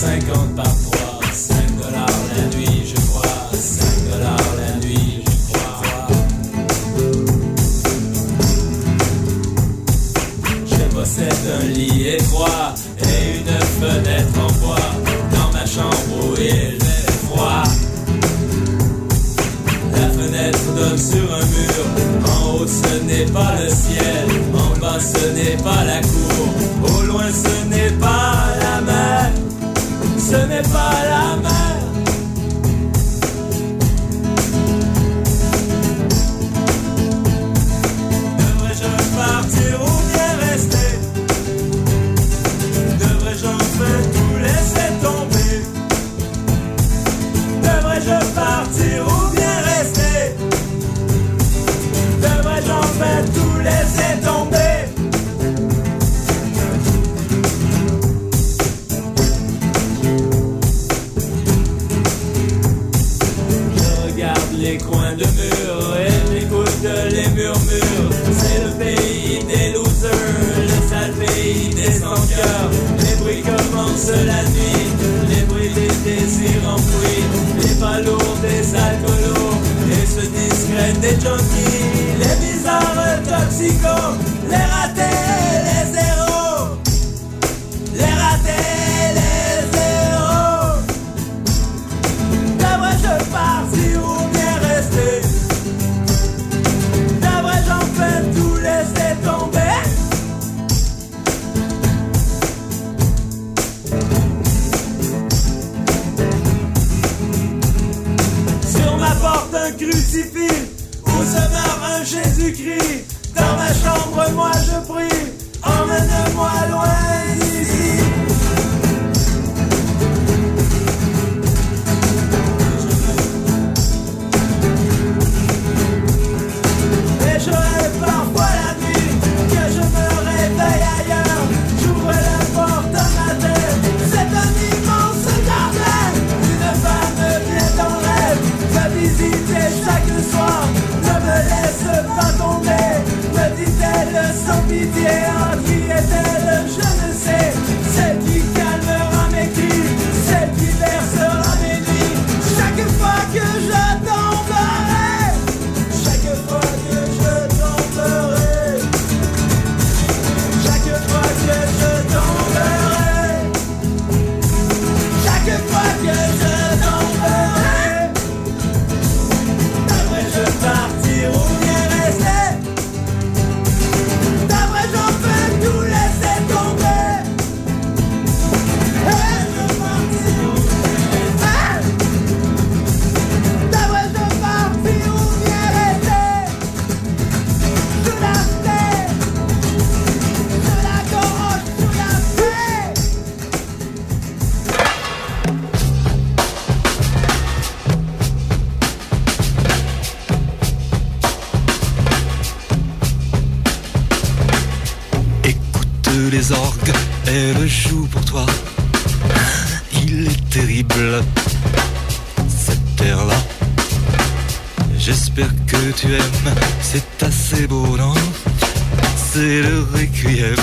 cinquante par trois, cinq dollars la nuit, je crois, cinq dollars la nuit, je crois. Je possède un lit étroit et une fenêtre en bois dans ma chambre où il fait froid. La fenêtre donne sur un mur, en haut ce n'est pas le ciel, en bas ce n'est pas la cour, au loin ce n'est pas la mer, ce n'est pas la mer. Devrais-je partir ou bien rester? Devrais-je enfin tout laisser tomber? Devrais-je partir ou bien rester? Devrais-je enfin tout laisser tomber? Je regarde les coins de mur et j'écoute les murmures. C'est le pays des losers, le sale pays des sans-cœurs. Les bruits commencent la nuit, les bruits des désirs enfouis, les pas lourds des alcoolos et ceux discrets des junkies, les bizarres toxicos, les ratés, les zéros, les ratés, les zéros. Devrais-je partir ou bien rester? Devrais-je enfin tout laisser tomber? Sur ma porte un crucifix, où se meurt un Jésus-Christ. Dans ma chambre moi je prie, emmène-moi loin d'ici. Et je rêve parfois la nuit que je me réveille ailleurs. J'ouvre la porte à ma tête, c'est un immense jardin. Une femme vient en rêve, me visiter chaque soir. Ne me laisse pas tomber, me dit-elle sans pitié. En qui est-elle, je ne sais. Celle qui calmera mes cris, celle qui versera mes nuits. Chaque fois que je tomberai, chaque fois que je tomberai, chaque fois que je tomberai, chaque fois que je tomberai. Devrais-je partir ou bien rester? Devrais-je enfin tout laisser tomber? Devrais-je partir ou bien rester? Devrais-je partir ou bien rester? Sous la paix, sous la gorge, sous la paix. Écoute les orgues, elles jouent pour toi. Il est terrible, cette terre-là. J'espère que tu aimes, c'est assez beau, non? C'est le requiem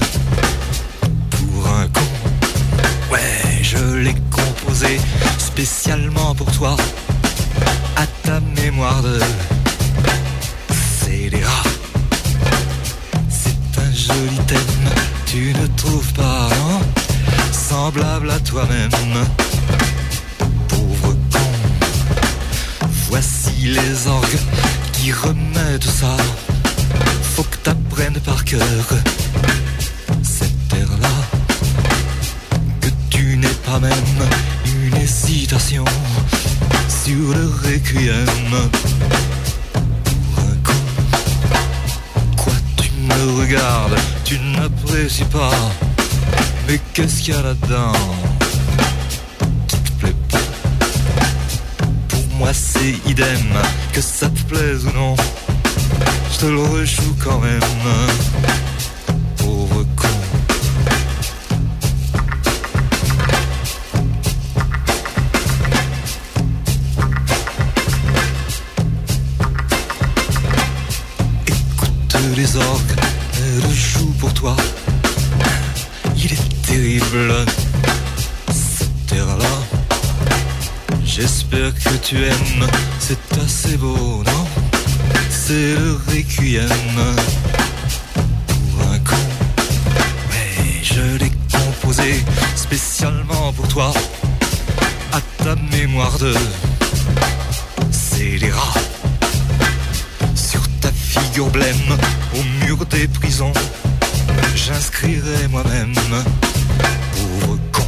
pour un con. Ouais, je l'ai composé spécialement pour toi, à ta mémoire de scélérat. C'est un joli thème, tu ne trouves pas, non? Semblable à toi-même, pauvre con. Voici les orgues qui remettent ça. Faut que t'apprennes par cœur cette terre-là, que tu n'aies pas même une hésitation sur le requiem pour un con. Quoi, tu me regardes, tu n'apprécies pas, mais qu'est-ce qu'il y a là-dedans? Tu te plais pas? Pour moi c'est idem, que ça te plaise ou non, je te le rejoue quand même, pauvre con. Écoute les orgues, elles jouent pour toi. Il est terrible, cette J'espère que tu aimes, c'est assez beau, non? C'est le requiem pour un con. Mais je l'ai composé spécialement pour toi, à ta mémoire de scélérat. Sur ta figure blême, au mur des prisons, j'inscrirai moi-même pauvre con.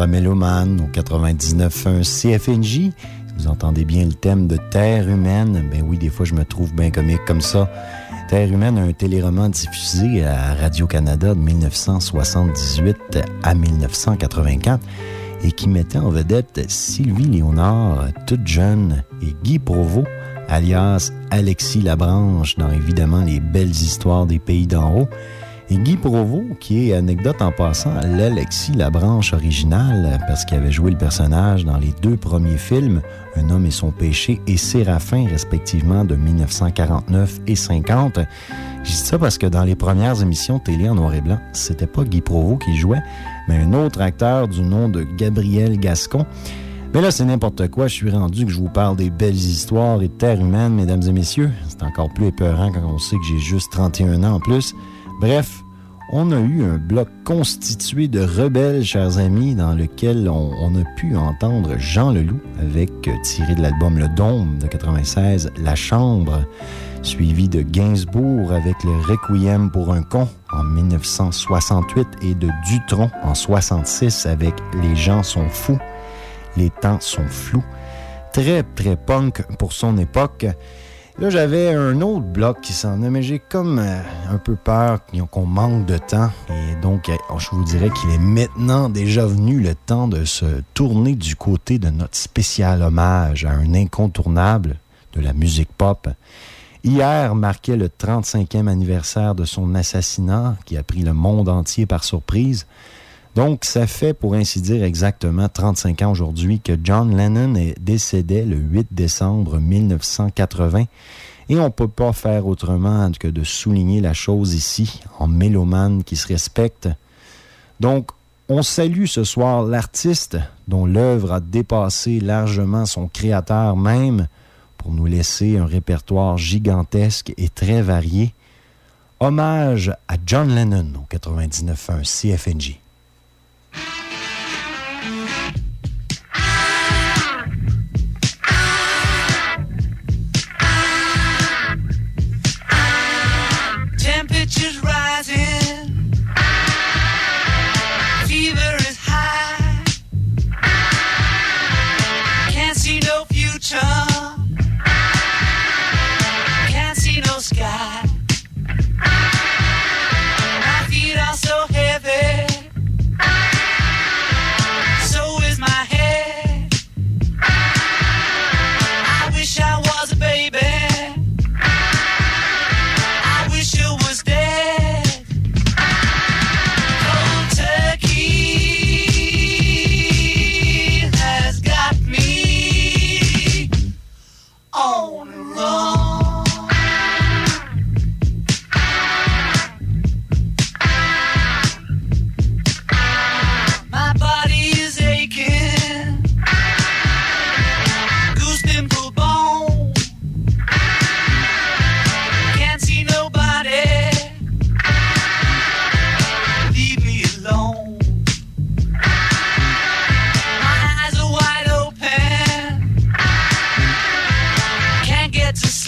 à Mélomane au quatre-vingt-dix-neuf point un C F N J. Si vous entendez bien le thème de Terre humaine, ben oui, des fois je me trouve bien comique comme ça. Terre humaine, un téléroman diffusé à Radio-Canada de dix-neuf cent soixante-dix-huit à dix-neuf cent quatre-vingt-quatre et qui mettait en vedette Sylvie Léonard, toute jeune, et Guy Provost, alias Alexis Labranche, dans évidemment Les belles histoires des pays d'en haut. Et Guy Provost, qui est, anecdote en passant, l'Alexis Labranche original, parce qu'il avait joué le personnage dans les deux premiers films, Un homme et son péché et Séraphin, respectivement, de dix-neuf cent quarante-neuf et cinquante. Je dis ça parce que dans les premières émissions de télé en noir et blanc, c'était pas Guy Provost qui jouait, mais un autre acteur du nom de Gabriel Gascon. Mais là, c'est n'importe quoi. Je suis rendu que je vous parle des belles histoires et de Terre humaine, mesdames et messieurs. C'est encore plus épeurant quand on sait que j'ai juste trente et un ans en plus. Bref, on a eu un bloc constitué de rebelles, chers amis, dans lequel on, on a pu entendre Jean Leloup avec, euh, tiré de l'album Le Dôme de quatre-vingt-seize, La Chambre, suivi de Gainsbourg avec le Requiem pour un con en dix-neuf cent soixante-huit et de Dutronc en soixante-six avec Les gens sont fous, les temps sont flous. Très, très punk pour son époque. Là, j'avais un autre bloc qui s'en est, mais j'ai comme euh, un peu peur qu'on manque de temps. Et donc, je vous dirais qu'il est maintenant déjà venu le temps de se tourner du côté de notre spécial hommage à un incontournable de la musique pop. Hier marquait le trente-cinquième anniversaire de son assassinat qui a pris le monde entier par surprise. Donc, ça fait, pour ainsi dire, exactement trente-cinq ans aujourd'hui que John Lennon est décédé le huit décembre dix-neuf cent quatre-vingts. Et on ne peut pas faire autrement que de souligner la chose ici, en mélomane qui se respecte. Donc, on salue ce soir l'artiste dont l'œuvre a dépassé largement son créateur même pour nous laisser un répertoire gigantesque et très varié. Hommage à John Lennon au quatre-vingt-dix-neuf point un C F N J. Temperatures rising, fever is high, can't see no future, can't see no sky, my feet are so heavy, so is my head, I wish I was a baby, I wish you was dead. Cold turkey has got me on the run. My body is aching, goose pimple bone, can't see nobody, leave me alone. My eyes are wide open, can't get to sleep.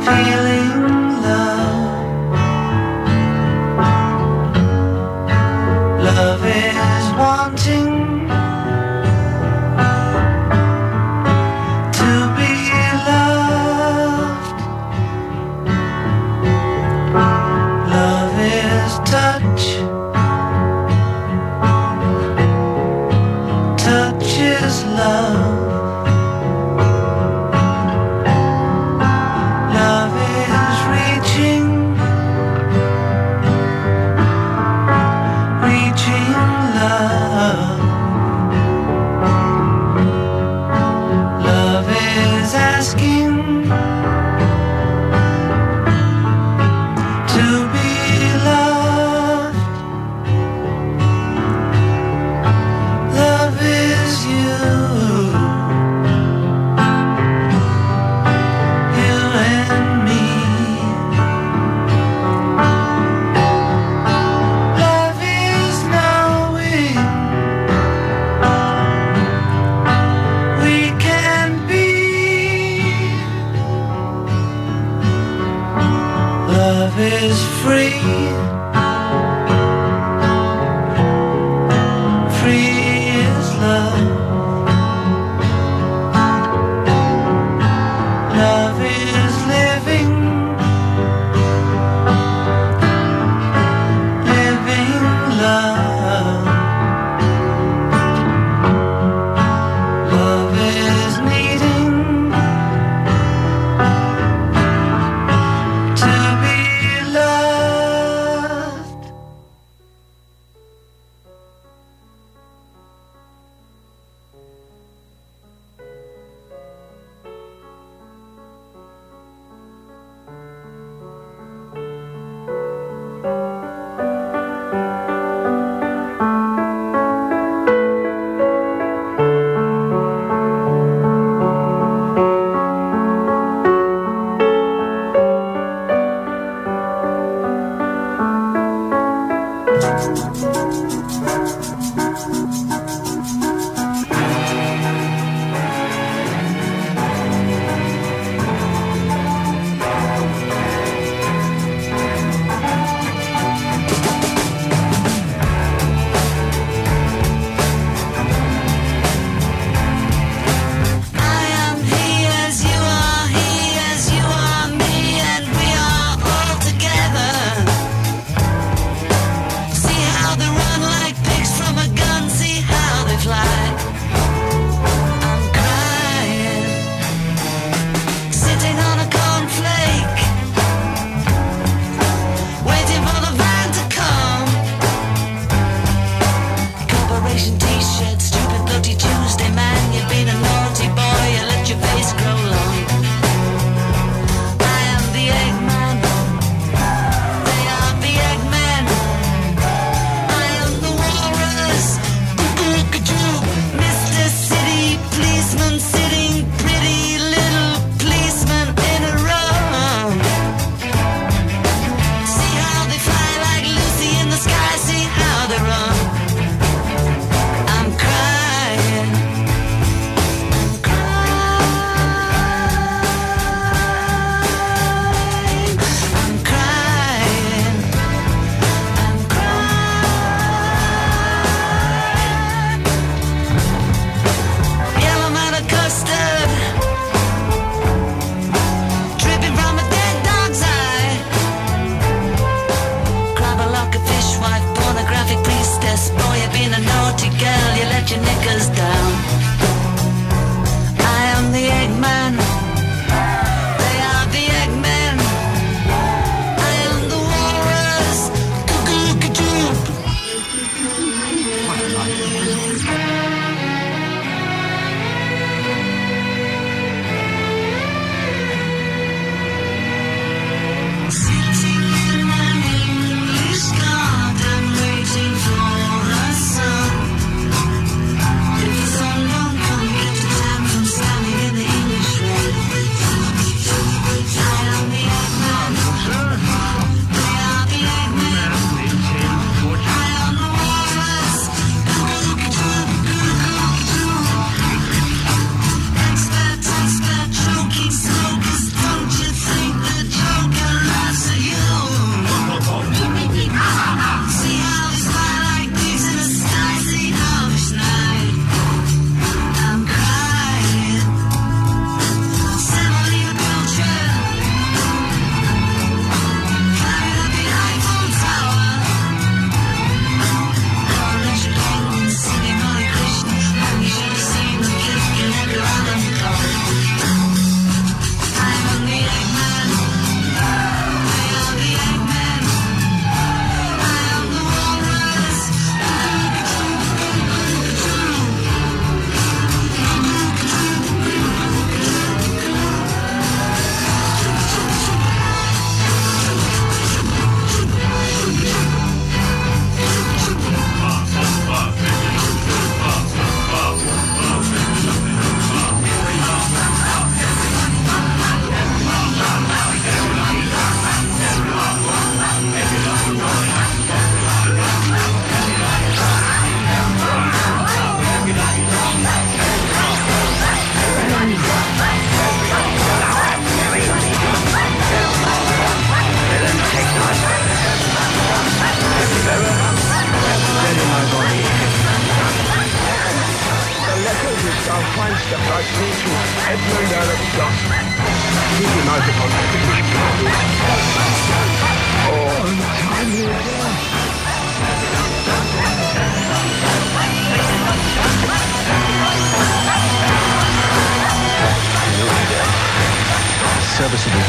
To be loved.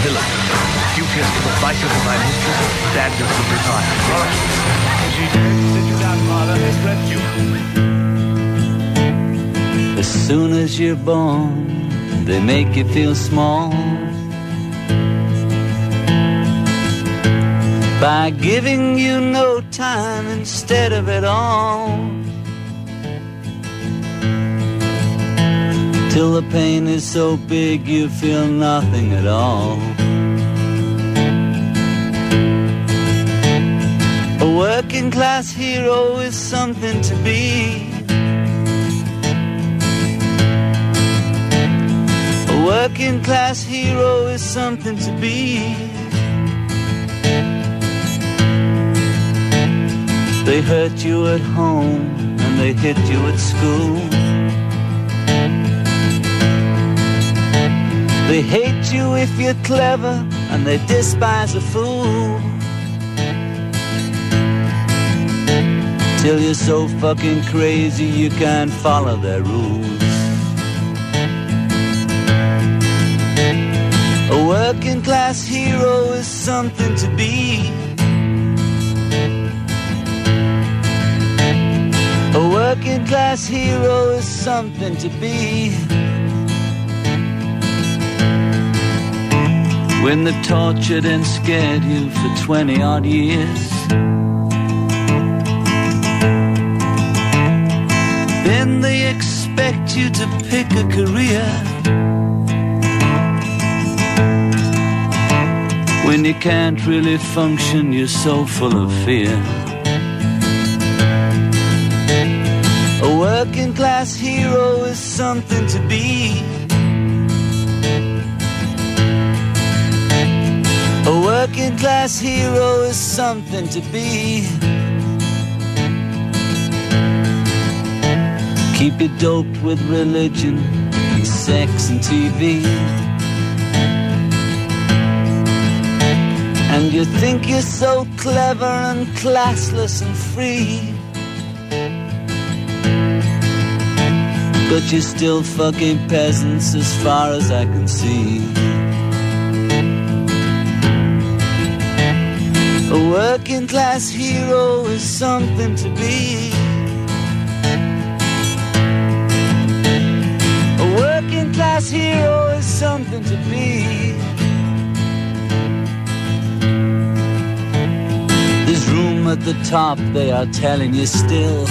villain. You pierce to the bicycle by mistress, Dad just to retire. Laura, is she dead? Did you not, Father? Has left you. As soon as you're born, they make you feel small by giving you no time instead of it all, till the pain is so big you feel nothing at all. A working class hero is something to be. A working class hero is something to be. They hurt you at home and they hit you at school. They hate you if you're clever and they despise a fool. Till you're so fucking crazy you can't follow their rules. A working class hero is something to be. A working class hero is something to be. When they've tortured and scared you for twenty odd years, then they expect you to pick a career. When you can't really function, you're so full of fear. A working class hero is something to be. A working class hero is something to be. Keep you doped with religion and sex and T V, and you think you're so clever and classless and free, but you're still fucking peasants as far as I can see. A working class hero is something to be. A working class hero is something to be. There's room at the top, they are telling you still.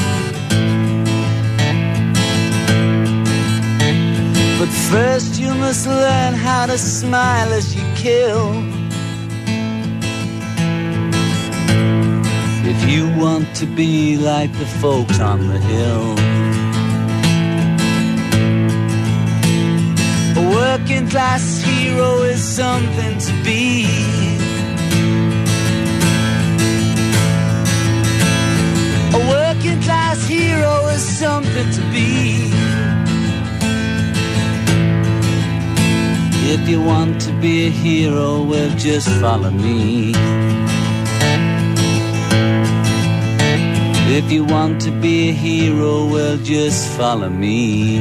But first you must learn how to smile as you kill. If you want to be like the folks on the hill. A working class hero is something to be. A working class hero is something to be. If you want to be a hero, well, just follow me. If you want to be a hero, well, just follow me.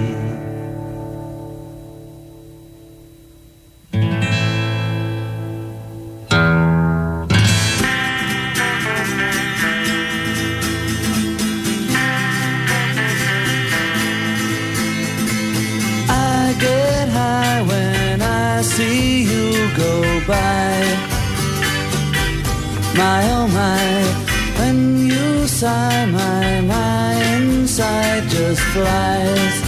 I get high when I see you go by. My oh my, when you sigh, my, my inside just flies.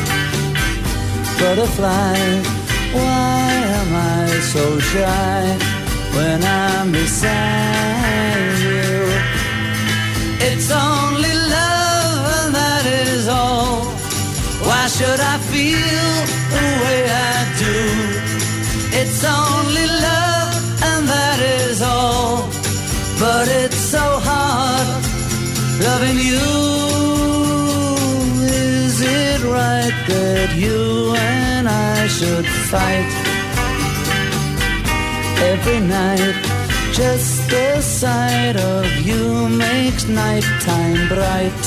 Butterfly, why am I so shy when I'm beside you? It's only love and that is all. Why should I feel the way I do? It's only love and that is all. But it's so hard loving you. Is it right that you and I should fight every night? Just the sight of you makes nighttime bright,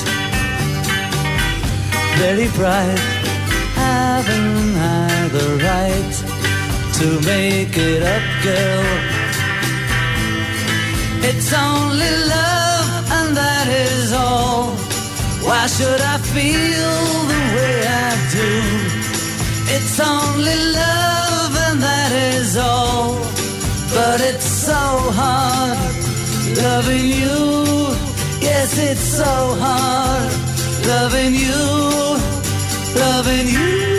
very bright. Haven't I the right to make it up, girl. It's only love and that is all. Why should I feel the way I do? It's only love and that is all. But it's so hard loving you. Yes, it's so hard loving you, loving you.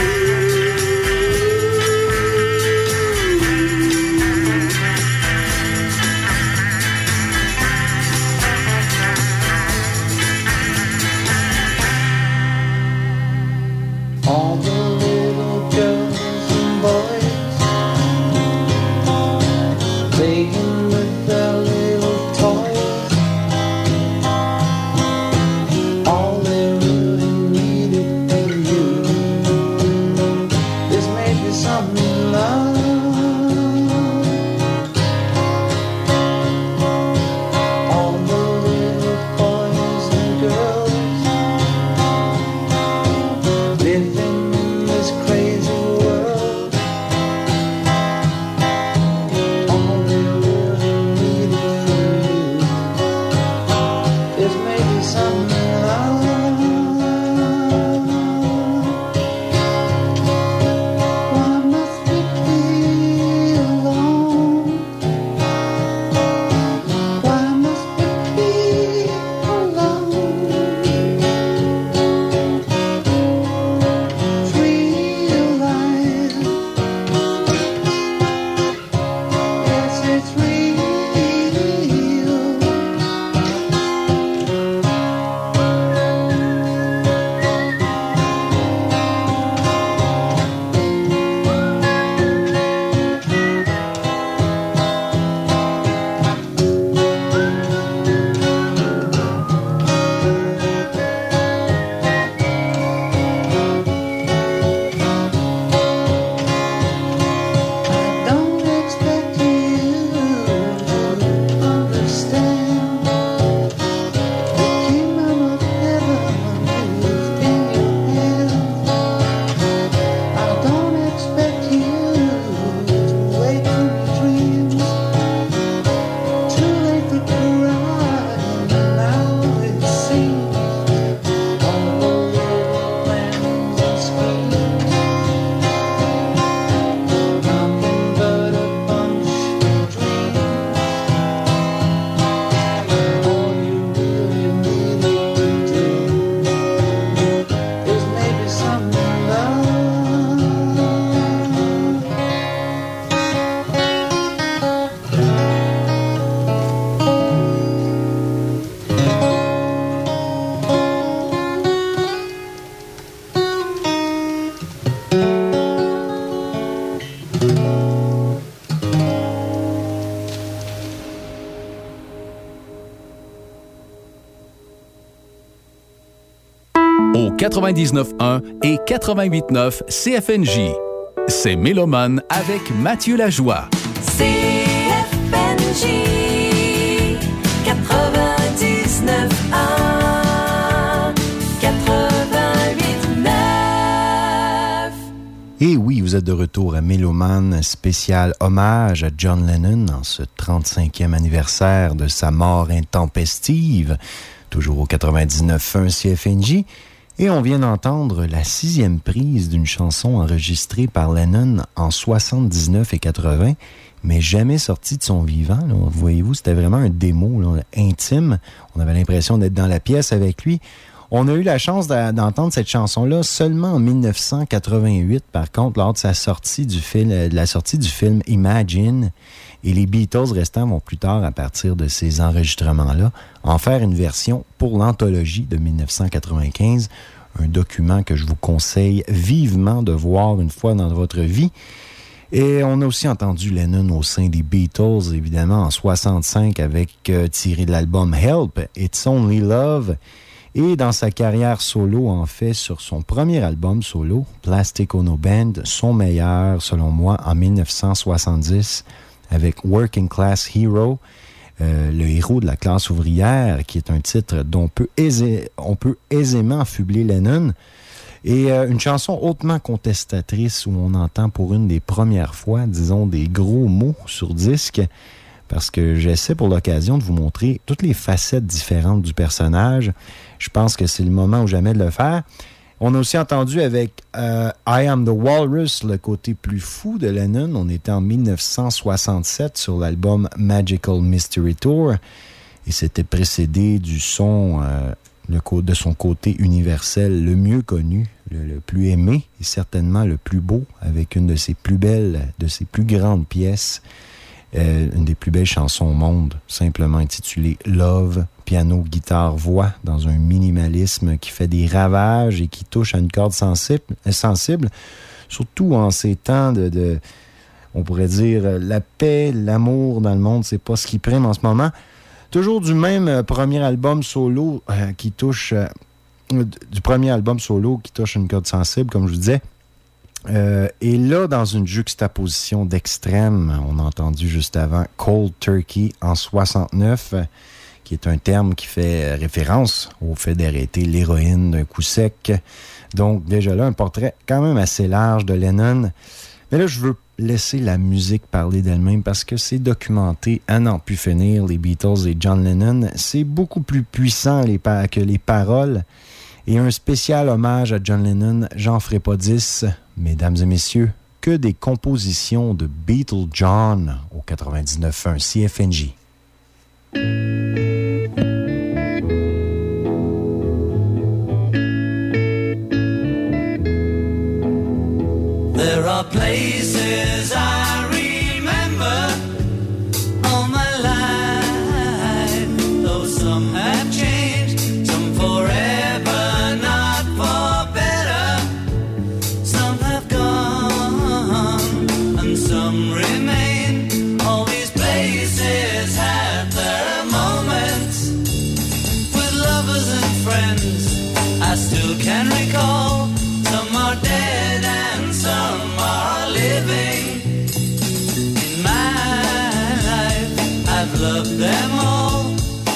All the little girls and boys playing with their little toys. All they really needed from you is maybe some love. All the little boys and girls living in this crazy world. All they really needed from you is maybe some love. Why must we be alone? Why must we be alone? Real life, yes, it's real. I don't expect you to understand. The kingdom of heaven is in your hands. I don't expect you to wake from your dreams. Too late to cry, now it seems. All the little plans and schemes, nothing but a bunch of dreams. All you really needed to do is maybe some love. Au quatre-vingt-dix-neuf un et quatre-vingt-huit neuf C F N J. C'est Mélomane avec Mathieu Lajoie. C F N J quatre-vingt-dix-neuf un quatre-vingt-huit neuf. Et oui, vous êtes de retour à Mélomane, spécial hommage à John Lennon en ce trente-cinquième anniversaire de sa mort intempestive, toujours au quatre-vingt-dix-neuf un C F N J. Et on vient d'entendre la sixième prise d'une chanson enregistrée par Lennon en soixante-dix-neuf et quatre-vingt, mais jamais sortie de son vivant. Là. Voyez-vous, c'était vraiment un démo là, intime. On avait l'impression d'être dans la pièce avec lui. On a eu la chance d'entendre cette chanson-là seulement en dix-neuf cent quatre-vingt-huit, par contre, lors de sa sortie du film, de la sortie du film Imagine. Et les Beatles restants vont plus tard, à partir de ces enregistrements-là, en faire une version pour l'anthologie de dix-neuf cent quatre-vingt-quinze, un document que je vous conseille vivement de voir une fois dans votre vie. Et on a aussi entendu Lennon au sein des Beatles, évidemment, en soixante-cinq, avec euh, tiré de l'album Help, It's Only Love. Et dans sa carrière solo, en fait, sur son premier album solo, Plastic Ono Band, son meilleur, selon moi, en dix-neuf cent soixante-dix, avec Working Class Hero, euh, le héros de la classe ouvrière, qui est un titre dont on peut, aisé, on peut aisément affubler Lennon. Et euh, une chanson hautement contestatrice où on entend pour une des premières fois, disons, des gros mots sur disque, parce que j'essaie pour l'occasion de vous montrer toutes les facettes différentes du personnage. Je pense que c'est le moment ou jamais de le faire. On a aussi entendu avec euh, I Am the Walrus, le côté plus fou de Lennon. On était en dix-neuf cent soixante-sept sur l'album Magical Mystery Tour. Et c'était précédé du son euh, le, de son côté universel le mieux connu, le, le plus aimé et certainement le plus beau, avec une de ses plus belles, de ses plus grandes pièces. Euh, une des plus belles chansons au monde, simplement intitulée Love, piano, guitare, voix, dans un minimalisme qui fait des ravages et qui touche à une corde sensible, sensible surtout en ces temps de, de, on pourrait dire, la paix, l'amour dans le monde, c'est pas ce qui prime en ce moment. Toujours du même euh, premier album solo euh, qui touche, euh, du premier album solo qui touche une corde sensible, comme je vous disais. Euh, et là, dans une juxtaposition d'extrême, on a entendu juste avant Cold Turkey en soixante-neuf, qui est un terme qui fait référence au fait d'arrêter l'héroïne d'un coup sec. Donc déjà là, un portrait quand même assez large de Lennon. Mais là, je veux laisser la musique parler d'elle-même parce que c'est documenté à n'en plus finir, les Beatles et John Lennon. C'est beaucoup plus puissant les pa- que les paroles. Et un spécial hommage à John Lennon, j'en ferai pas dix, mesdames et messieurs, que des compositions de Beatle John au quatre-vingt-dix-neuf point un C F N J. There are places I remember all my life, though some have changed, some forever, not for better. Some have gone and some remain. All these places have their moments with lovers and friends I still can recall. Some are dead and some are living. In my life, I've loved them all.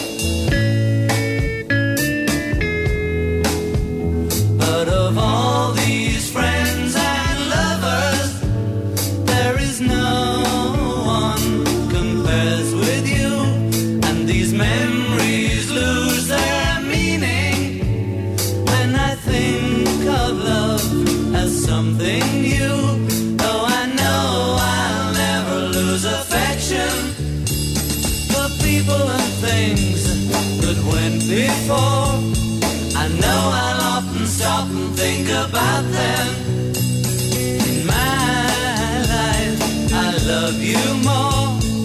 But of all these friends and lovers, there is no one compares with you. And these memories lose their meaning when I think of love as something new. Though I know I'll never lose affection for people and things that went before. I know I'll often stop and think about them. In my life, I love you more.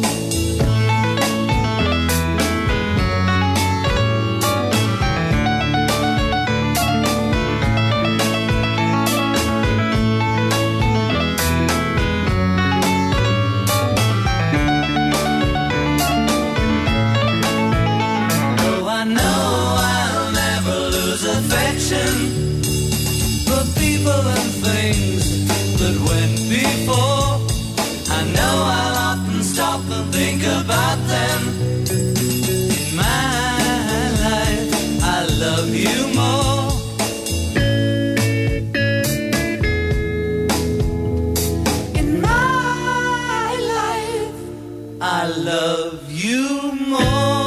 For people and things that went before, I know I'll often stop and think about them. In my life, I love you more. In my life, I love you more.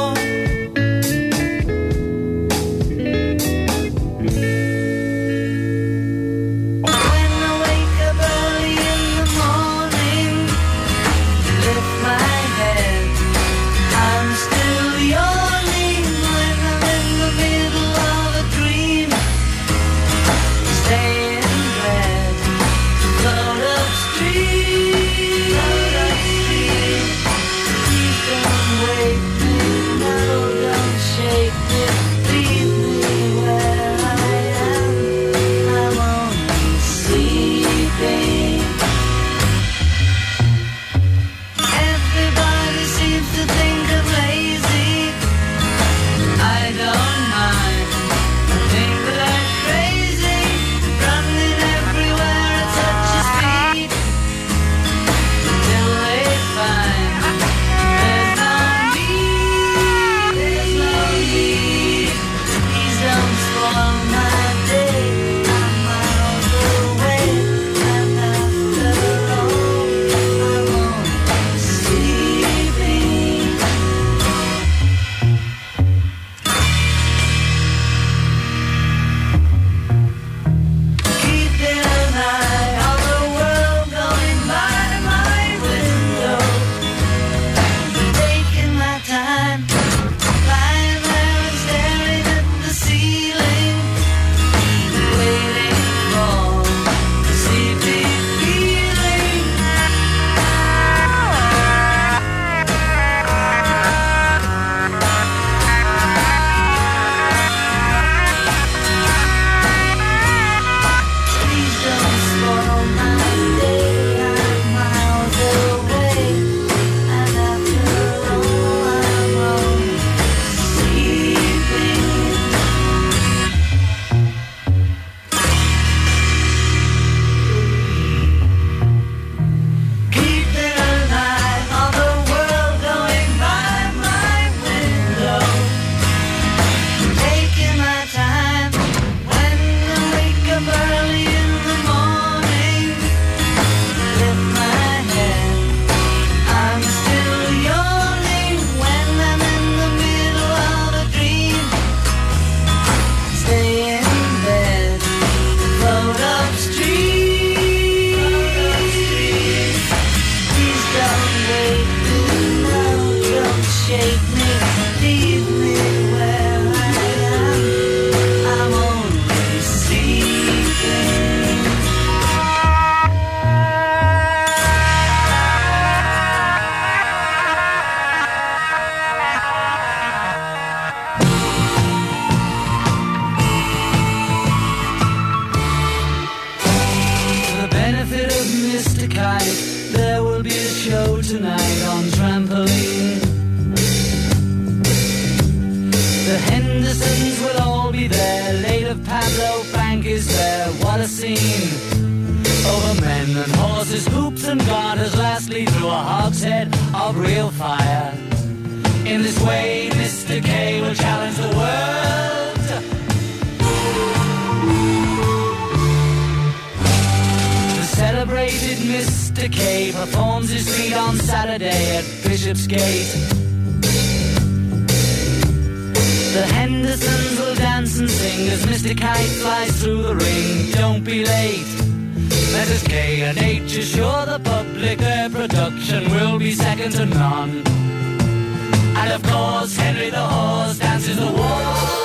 Wait seen. Over men and horses, hoops and garters, lastly through a hogshead of real fire. In this way, Mister K will challenge the world. The celebrated Mister K performs his feat on Saturday at Bishopsgate. The Hendersons will dance and sing as Mister Kite flies through the ring. Don't be late. Letters K and H assure the public their production will be second to none. And of course, Henry the Horse dances the waltz.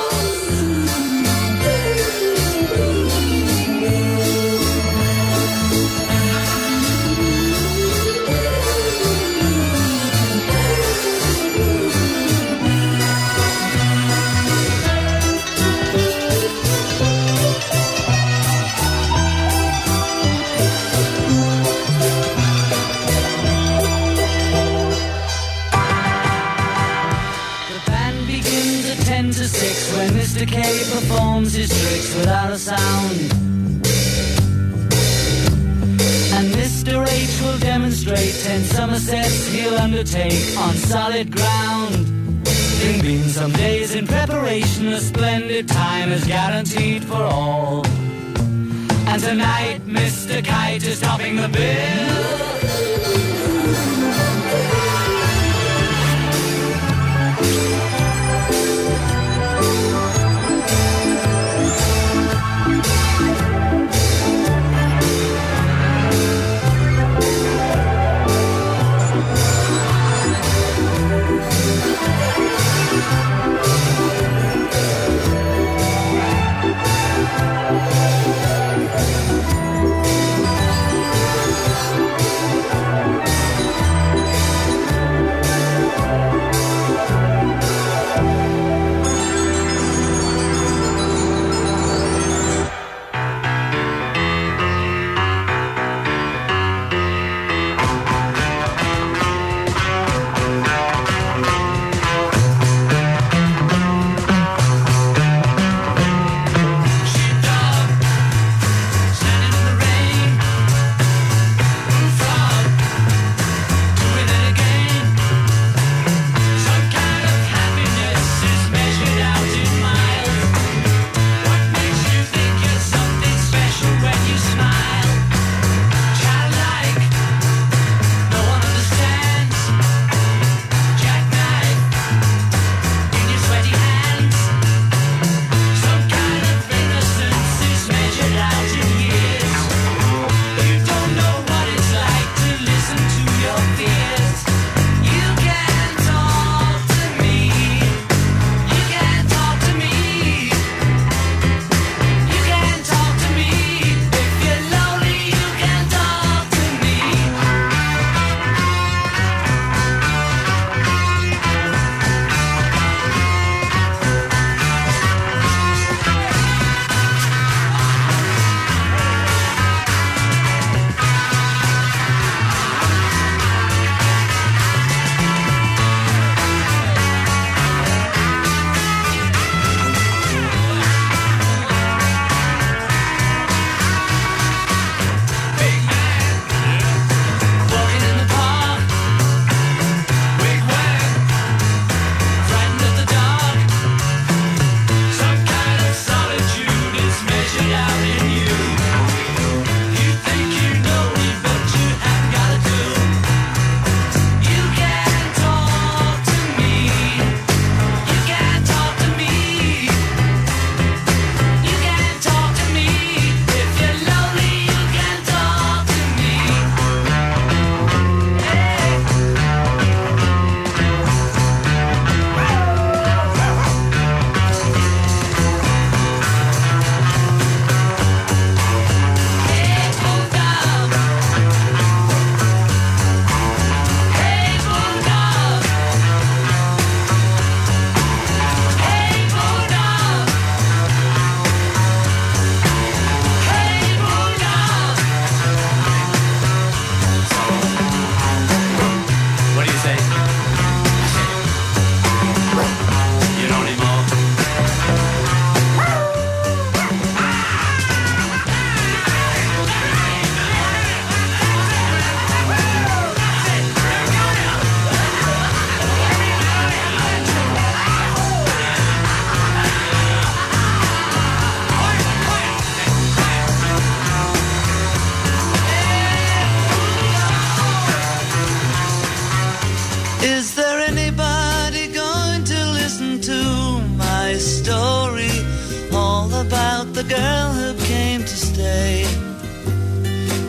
When Mister K performs his tricks without a sound, and Mister H will demonstrate ten somersets he'll undertake on solid ground. In being some days in preparation, a splendid time is guaranteed for all. And tonight Mister Kite is topping the bill.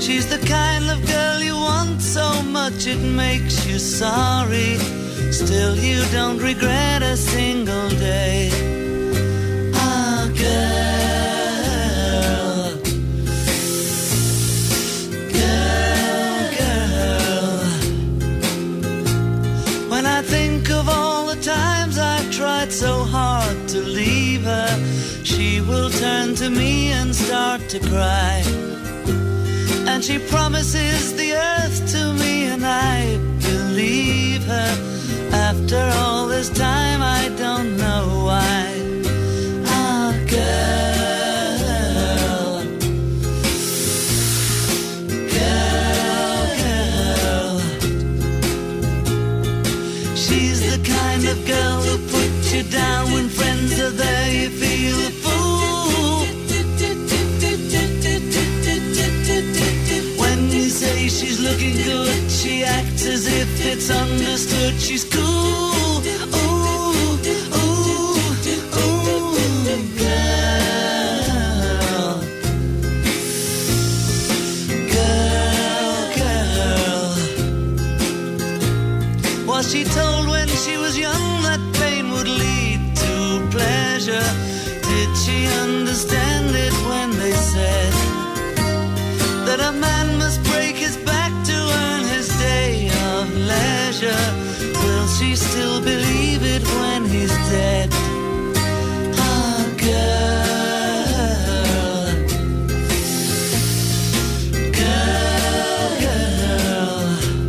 She's the kind of girl you want so much it makes you sorry. Still you don't regret a single day. Ah, girl, girl, girl. When I think of all the times I've tried so hard to leave her, she will turn to me and start to cry. And she promises the earth to me, and I believe her. After all this time, I don't know why. Ah, girl, girl, girl. She's the kind of girl who puts you down when friends are there. You feel a fool. When you say she's looking good, she acts as if it's understood. She's cool. Ooh, ooh, ooh, girl, girl, girl. Was she told when she was young that pain would lead to pleasure? Did she understand it when they said that a man must break his back to earn his day of leisure? Will she still believe it when he's dead? Ah, girl, girl, girl.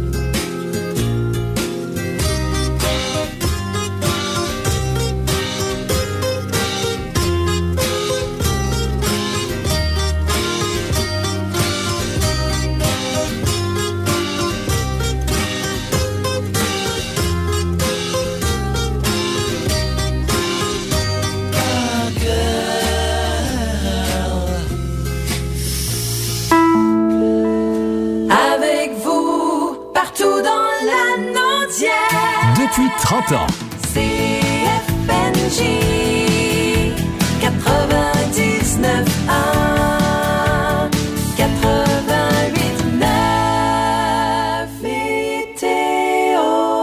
Depuis trente ans. C F N J quatre-vingt-dix-neuf un quatre-vingt-huit neuf météo.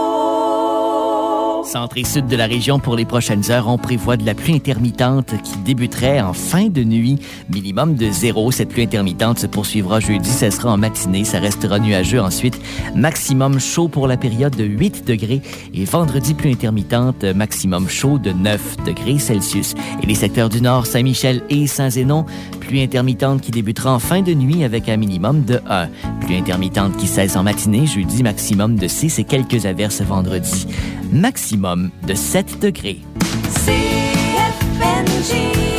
Centre et sud de la région pour les prochaines heures, on prévoit de la pluie intermittente qui débuterait en fin de nuit. Minimum de zéro. Cette pluie intermittente se poursuivra jeudi. Ça sera en matinée. Ça restera nuageux ensuite. Maximum chaud pour la période de huit degrés. Et vendredi, pluie intermittente, maximum chaud de neuf degrés Celsius. Et les secteurs du Nord, Saint-Michel et Saint-Zénon, pluie intermittente qui débutera en fin de nuit avec un minimum de un. Pluie intermittente qui cesse en matinée. Jeudi, maximum de six et quelques averses vendredi. Maximum de sept degrés. C F N J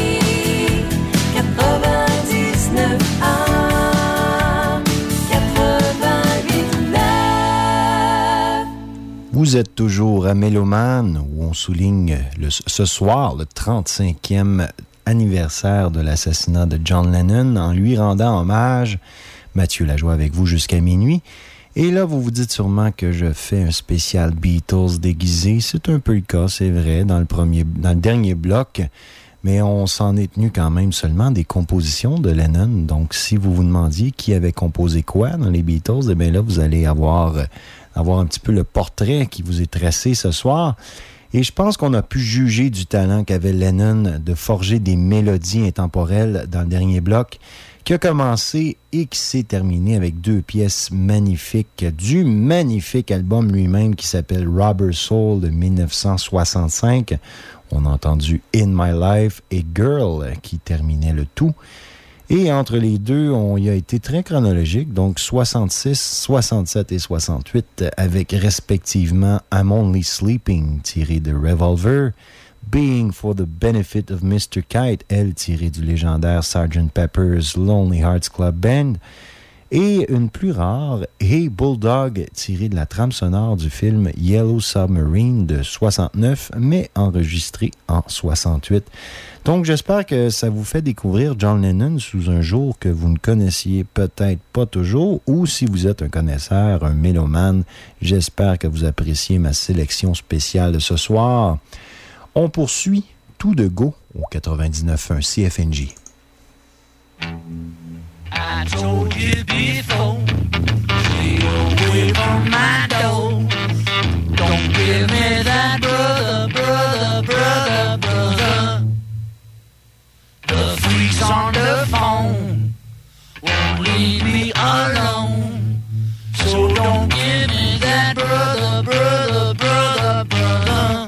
quatre-vingt-dix-neuf un quatre-vingt-huit neuf. Vous êtes toujours à Mélomane, où on souligne le, ce soir le trente-cinquième anniversaire de l'assassinat de John Lennon, en lui rendant hommage. Mathieu Lajoie avec vous jusqu'à minuit. Et là, vous vous dites sûrement que je fais un spécial Beatles déguisé. C'est un peu le cas, c'est vrai, dans le premier, dans le dernier bloc. Mais on s'en est tenu quand même seulement des compositions de Lennon. Donc, si vous vous demandiez qui avait composé quoi dans les Beatles, eh bien là, vous allez avoir, avoir un petit peu le portrait qui vous est tracé ce soir. Et je pense qu'on a pu juger du talent qu'avait Lennon de forger des mélodies intemporelles dans le dernier bloc, qui a commencé et qui s'est terminé avec deux pièces magnifiques du magnifique album lui-même qui s'appelle Rubber Soul de dix-neuf cent soixante-cinq. On a entendu In My Life et Girl qui terminait le tout. Et entre les deux, on y a été très chronologique, donc soixante-six, soixante-sept et soixante-huit, avec respectivement I'm Only Sleeping, tiré de Revolver, Being for the Benefit of mister Kite, elle tirée du légendaire sergeant Pepper's Lonely Hearts Club Band, et une plus rare, Hey Bulldog, tirée de la trame sonore du film Yellow Submarine de soixante-neuf, mais enregistrée en soixante-huit. Donc j'espère que ça vous fait découvrir John Lennon sous un jour que vous ne connaissiez peut-être pas toujours, ou si vous êtes un connaisseur, un mélomane, j'espère que vous appréciez ma sélection spéciale de ce soir. On poursuit tout de go au quatre-vingt-dix-neuf point un C F N J. I told you before. Stay away from my door. Don't give me that brother, brother, brother, brother. The freaks on the phone won't leave me alone. So don't give me that brother, brother, brother, brother.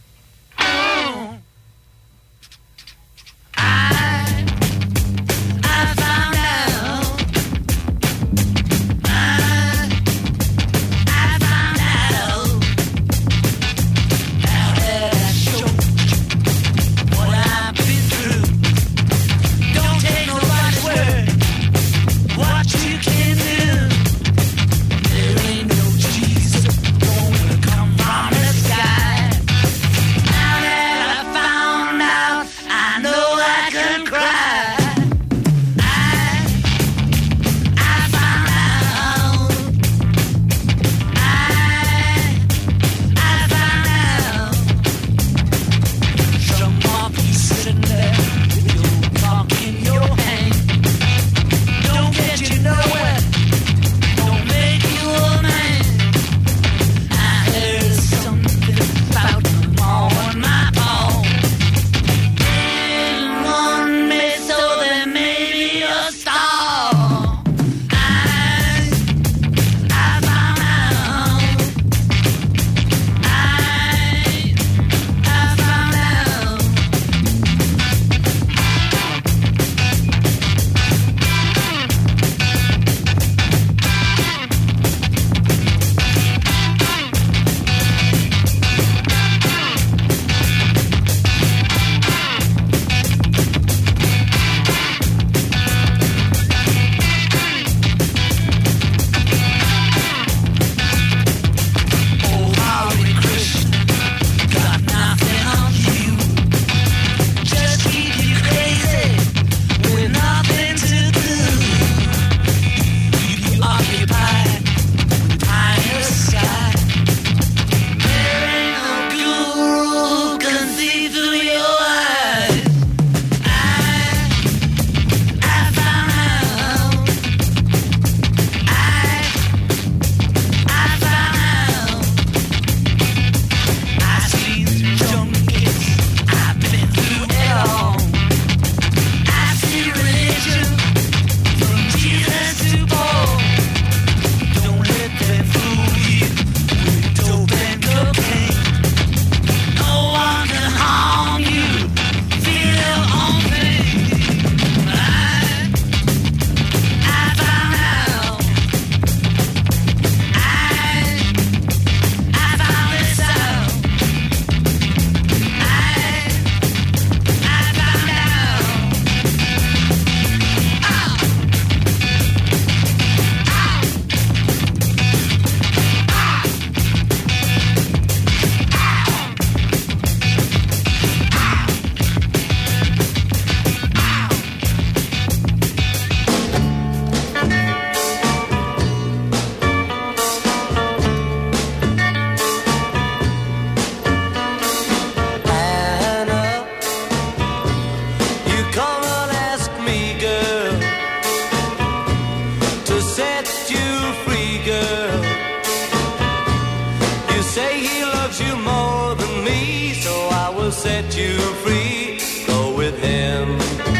Set you free, go with him.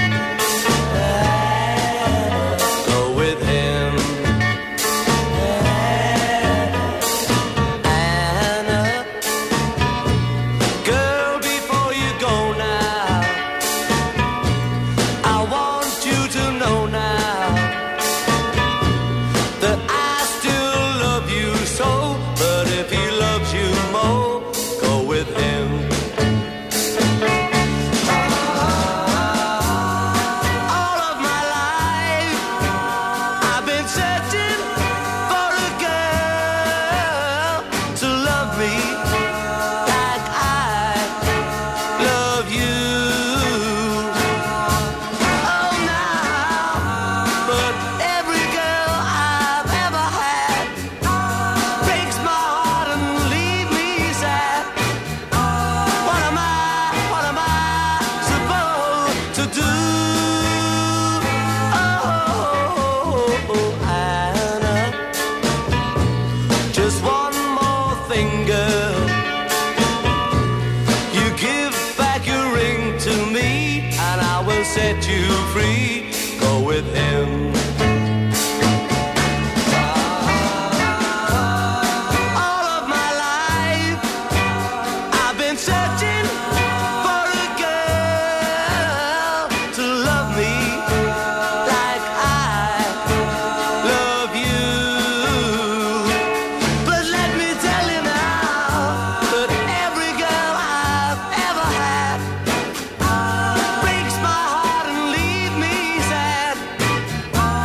Go with him. Anna, girl, before you go now, I want you to know now that I still love you so, but if he loves you more, go with him. set you free, go with him. All of my life I've been searching for a girl to love me like I love you. But let me tell you now that every girl I've ever had breaks my heart and leave me sad.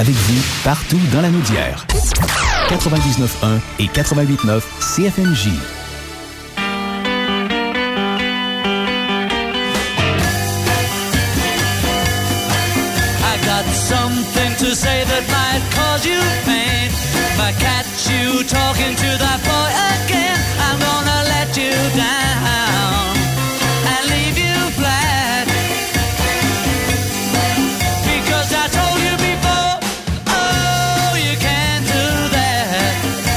avec vous partout dans la Naudière. quatre-vingt-dix-neuf un et quatre-vingt-huit neuf C F N J. Something to say that might cause you pain. If I catch you talking to that boy again, I'm gonna let you down and leave you flat. Because I told you before, oh, you can't do that.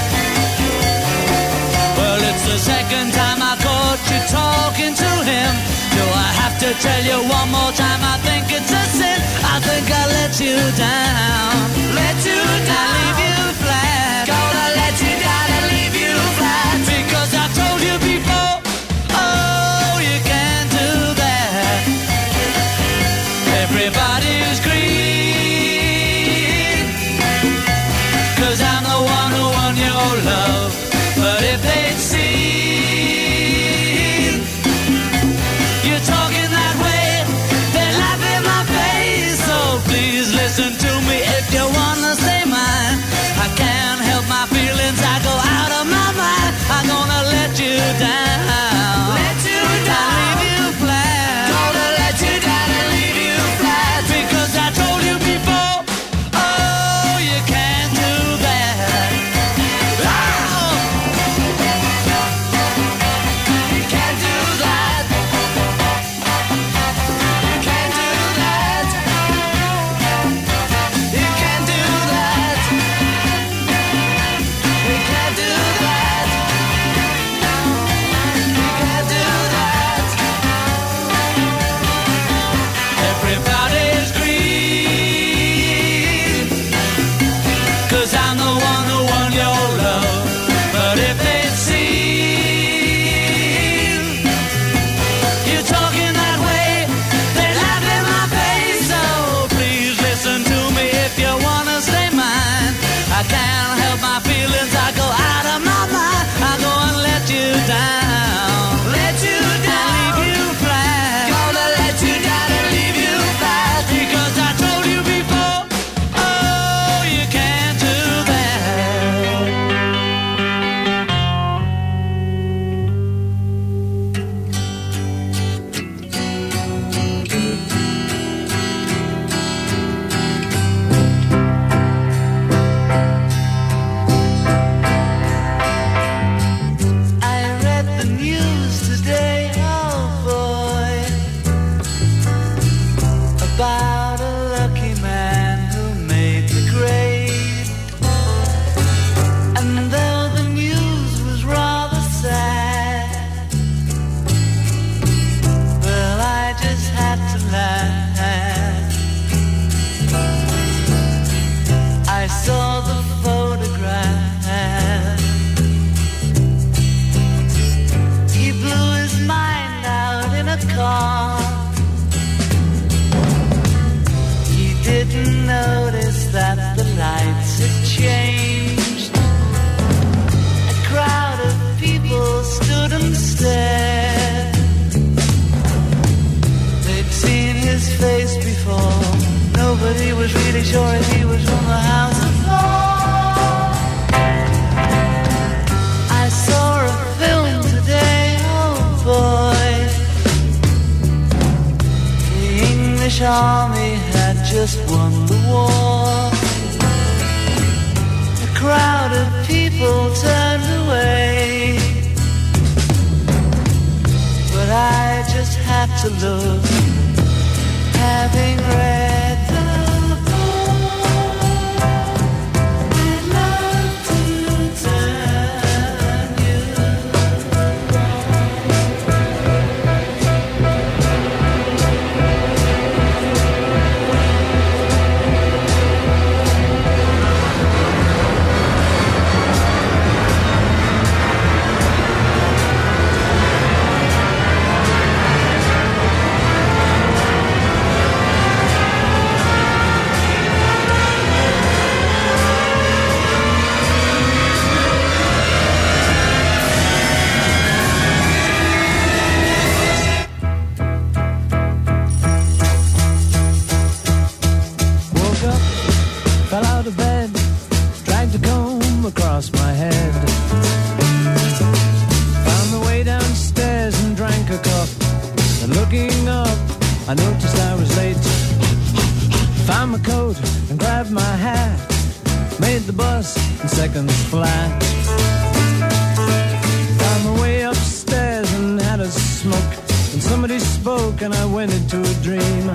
Well, it's the second time I caught you talking to him. Do I have to tell you one more time? I think it's a sin. I think I let you down, let you down, leave you flat. Gonna let you down and leave you flat. Because I told you before, oh, you can't do that. Everybody's green, 'cause I'm the one who won your love. But if they'd seen you talking that way, they'd laugh in my face. So please listen to me if you wanna stay mine. I can't help my feelings, I go out of my mind. I'm gonna let you down, let you down, leave you flat. Gonna let you down and leave you flat. Because I told you before, oh, you can't do that. Oh! You can't do that. You can't do that. You can't do that. You can't do that. You can't do that. Everybody's green, 'cause I'm the one who won your love. But if they'd seen you talking that way, they laugh in my face. So please listen to me if you wanna stay mine. I can't help my feelings, I go out of my mind. I go and let you down, let you down, leave you flat. Gonna let you down and leave you flat. Because I told you before, oh, you can't do that. I read the news today, oh boy, about a lucky man who made the grade. And though the news was rather sad, well, I just had to laugh. I saw the photograph. He blew his mind out in a car. He didn't notice that the lights had changed. A crowd of people stood and stared. They'd seen his face before. Nobody was really sure if he was from the House of Lords. I saw a film today, oh boy. The English army had just won the war. A crowd of people turned away, but I just had to look, having read the book. I'd love to turn you across my head. Found the way downstairs and drank a cup. And looking up, I noticed I was late. Found my coat and grabbed my hat. Made the bus in seconds flat. Found my way upstairs and had a smoke. And somebody spoke and I went into a dream.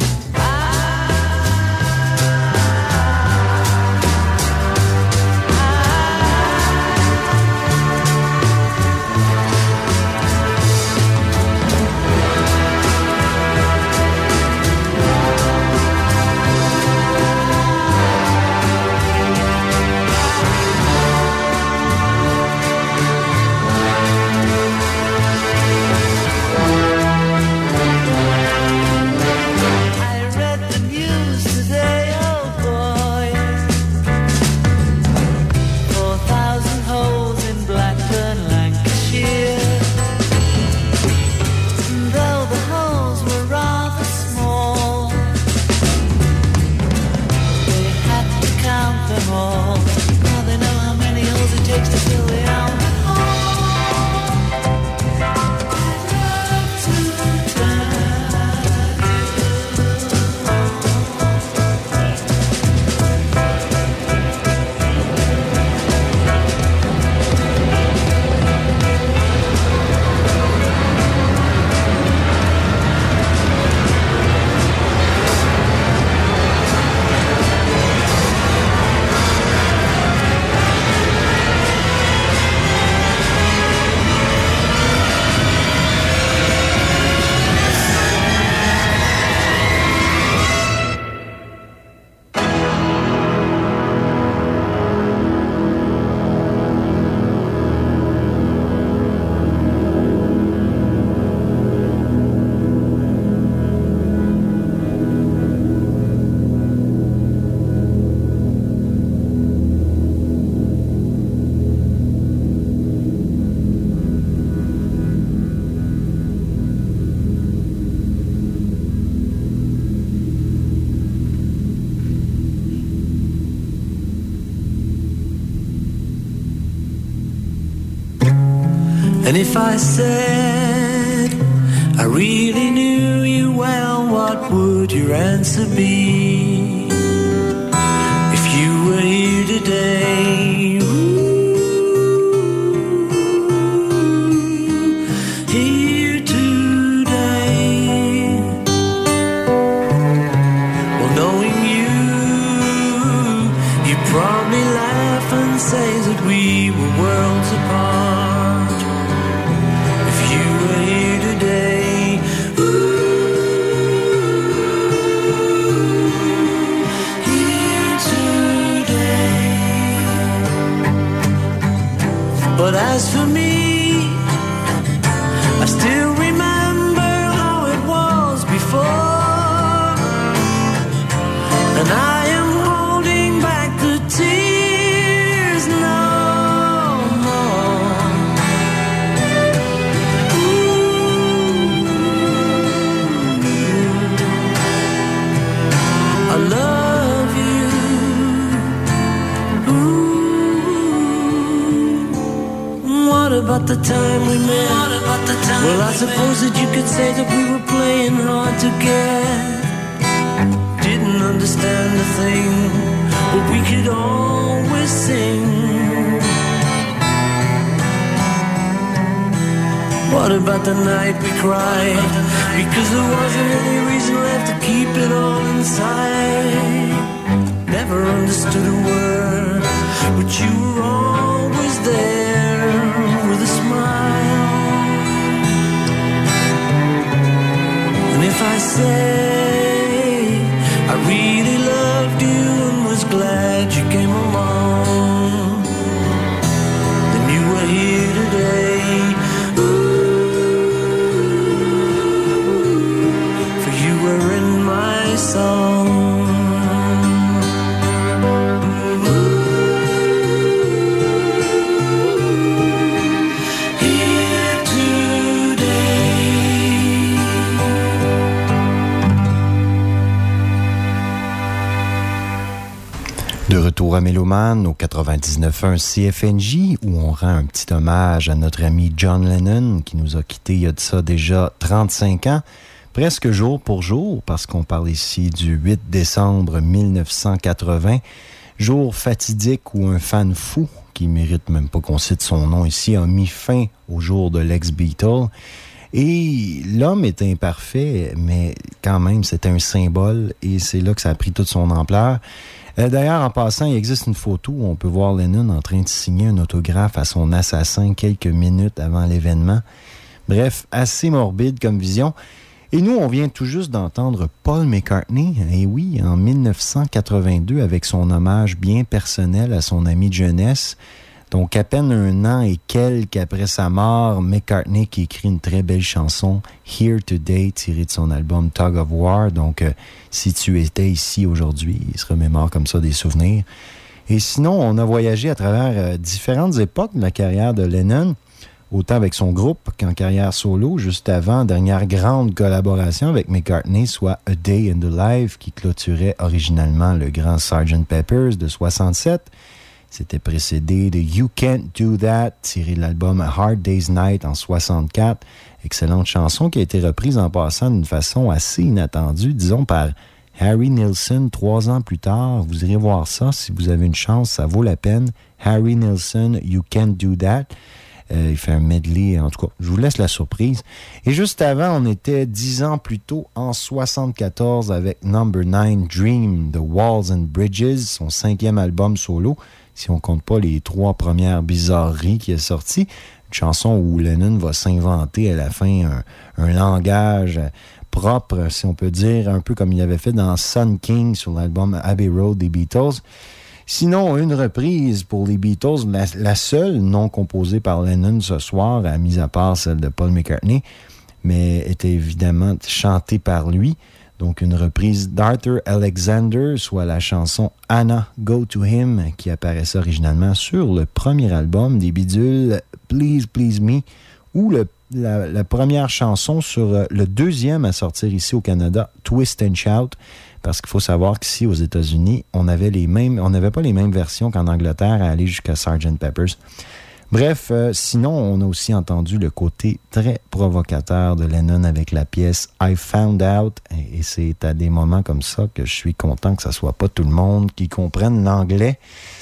And if I said I really knew you well, what would your answer be? If you were here today, ooh, here today. Well, knowing you, you'd probably laugh and say that we were worlds apart. But as for me, I still remember how it was before, and I am holding back the tears no more. Ooh, I love you. Ooh. What about the time we met? What about the time well, I suppose met? That you could say that we were playing hard to get. Didn't understand a thing, but we could always sing. What about the night we cried? Because there wasn't any reason left to keep it all inside. Never understood a word, but you were always there with a smile. And if I say I really loved you and was glad you came along, then you were here today. Ooh, for you were in my song. Joie mélomane au quatre-vingt-dix-neuf point un C F N J, où on rend un petit hommage à notre ami John Lennon, qui nous a quittés il y a de ça déjà trente-cinq ans, presque jour pour jour, parce qu'on parle ici du huit décembre mille neuf cent quatre-vingts, jour fatidique où un fan fou, qui mérite même pas qu'on cite son nom ici, a mis fin au jour de l'ex-Beatle. Et l'homme est imparfait, mais quand même, c'était un symbole, et c'est là que ça a pris toute son ampleur. D'ailleurs, en passant, il existe une photo où on peut voir Lennon en train de signer un autographe à son assassin quelques minutes avant l'événement. Bref, assez morbide comme vision. Et nous, on vient tout juste d'entendre Paul McCartney, et oui, en mille neuf cent quatre-vingt-deux, avec son hommage bien personnel à son ami de jeunesse. Donc, à peine un an et quelques après sa mort, McCartney qui écrit une très belle chanson, Here Today, tirée de son album Tug of War. Donc, euh, si tu étais ici aujourd'hui, il se remémore comme ça des souvenirs. Et sinon, on a voyagé à travers euh, différentes époques de la carrière de Lennon, autant avec son groupe qu'en carrière solo, juste avant, dernière grande collaboration avec McCartney, soit A Day in the Life, qui clôturait originalement le grand sergeant Pepper's de soixante-sept. C'était précédé de You Can't Do That, tiré de l'album A Hard Day's Night en soixante-quatre. Excellente chanson qui a été reprise en passant d'une façon assez inattendue, disons par Harry Nilsson trois ans plus tard. Vous irez voir ça si vous avez une chance, ça vaut la peine. Harry Nilsson, You Can't Do That. Euh, il fait un medley, en tout cas, je vous laisse la surprise. Et juste avant, on était dix ans plus tôt, en soixante-quatorze, avec Number nine, Dream, The Walls and Bridges, son cinquième album solo, si on compte pas les trois premières bizarreries qui est sorti. Une chanson où Lennon va s'inventer à la fin un, un langage propre, si on peut dire, un peu comme il avait fait dans Sun King sur l'album Abbey Road des Beatles. Sinon, une reprise pour les Beatles, la, la seule non composée par Lennon ce soir, à mis à part celle de Paul McCartney, mais était évidemment chantée par lui. Donc, une reprise d'Arthur Alexander, soit la chanson Anna, Go to Him, qui apparaissait originalement sur le premier album des Bidules, Please Please Me, ou le, la, la première chanson sur le deuxième à sortir ici au Canada, Twist and Shout. Parce qu'il faut savoir qu'ici, aux États-Unis, on avait les mêmes, on n'avait pas les mêmes versions qu'en Angleterre à aller jusqu'à sergeant Pepper's. Bref, euh, sinon, on a aussi entendu le côté très provocateur de Lennon avec la pièce I Found Out. Et, et c'est à des moments comme ça que je suis content que ça soit pas tout le monde qui comprenne l'anglais.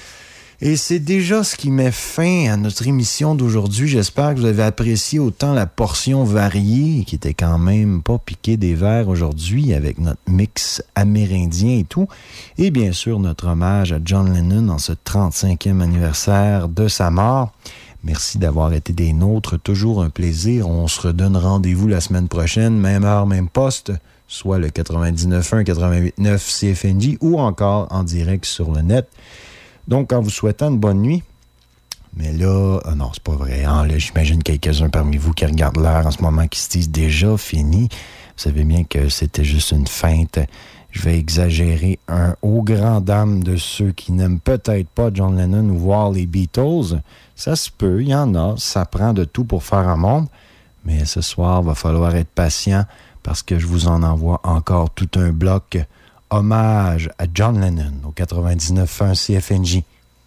Et c'est déjà ce qui met fin à notre émission d'aujourd'hui. J'espère que vous avez apprécié autant la portion variée, qui était quand même pas piquée des verres aujourd'hui, avec notre mix amérindien et tout. Et bien sûr, notre hommage à John Lennon en ce trente-cinquième anniversaire de sa mort. Merci d'avoir été des nôtres. Toujours un plaisir. On se redonne rendez-vous la semaine prochaine, même heure, même poste, soit le quatre-vingt-dix-neuf point un, quatre-vingt-huit point neuf C F N J ou encore en direct sur le net. Donc, en vous souhaitant une bonne nuit, mais là, oh non, c'est pas vrai. Hein, là, j'imagine quelques-uns parmi vous qui regardent l'heure en ce moment qui se disent déjà fini. Vous savez bien que c'était juste une feinte. Je vais exagérer un haut grand dame de ceux qui n'aiment peut-être pas John Lennon ou voir les Beatles. Ça se peut, il y en a. Ça prend de tout pour faire un monde. Mais ce soir, il va falloir être patient parce que je vous en envoie encore tout un bloc. Hommage à John Lennon au quatre-vingt-dix-neuf point un C F N J.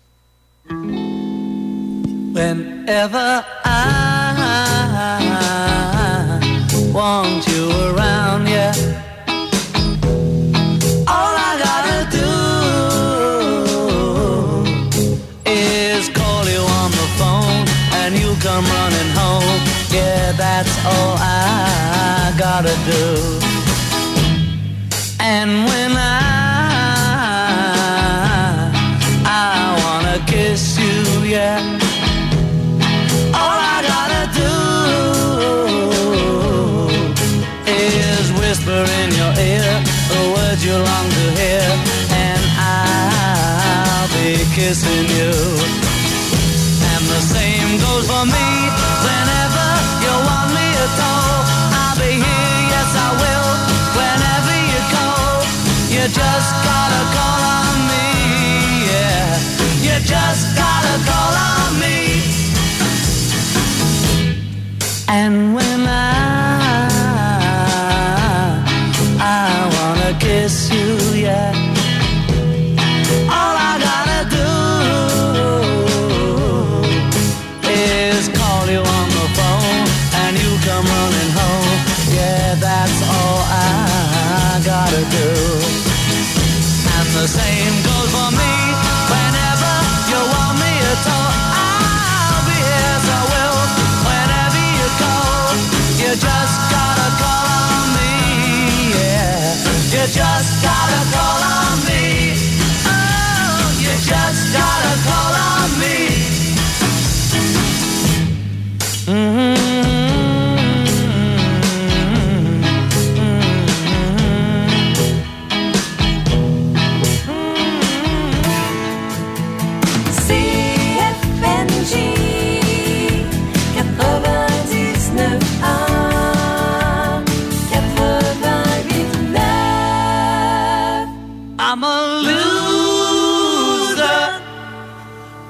Whenever I want you around, yeah, all I gotta do is call you on the phone and you come running home. Yeah, that's all I gotta do. And when I, I wanna kiss you, yeah, all I gotta do is whisper in your ear the words you long to hear, and I'll be kissing you. And the same goes for me, whenever you want me at all, I'll be here, yes I will, whenever you call. You just gotta call on me, yeah. You just gotta call on me. And when I, I wanna kiss you, yeah, all I gotta do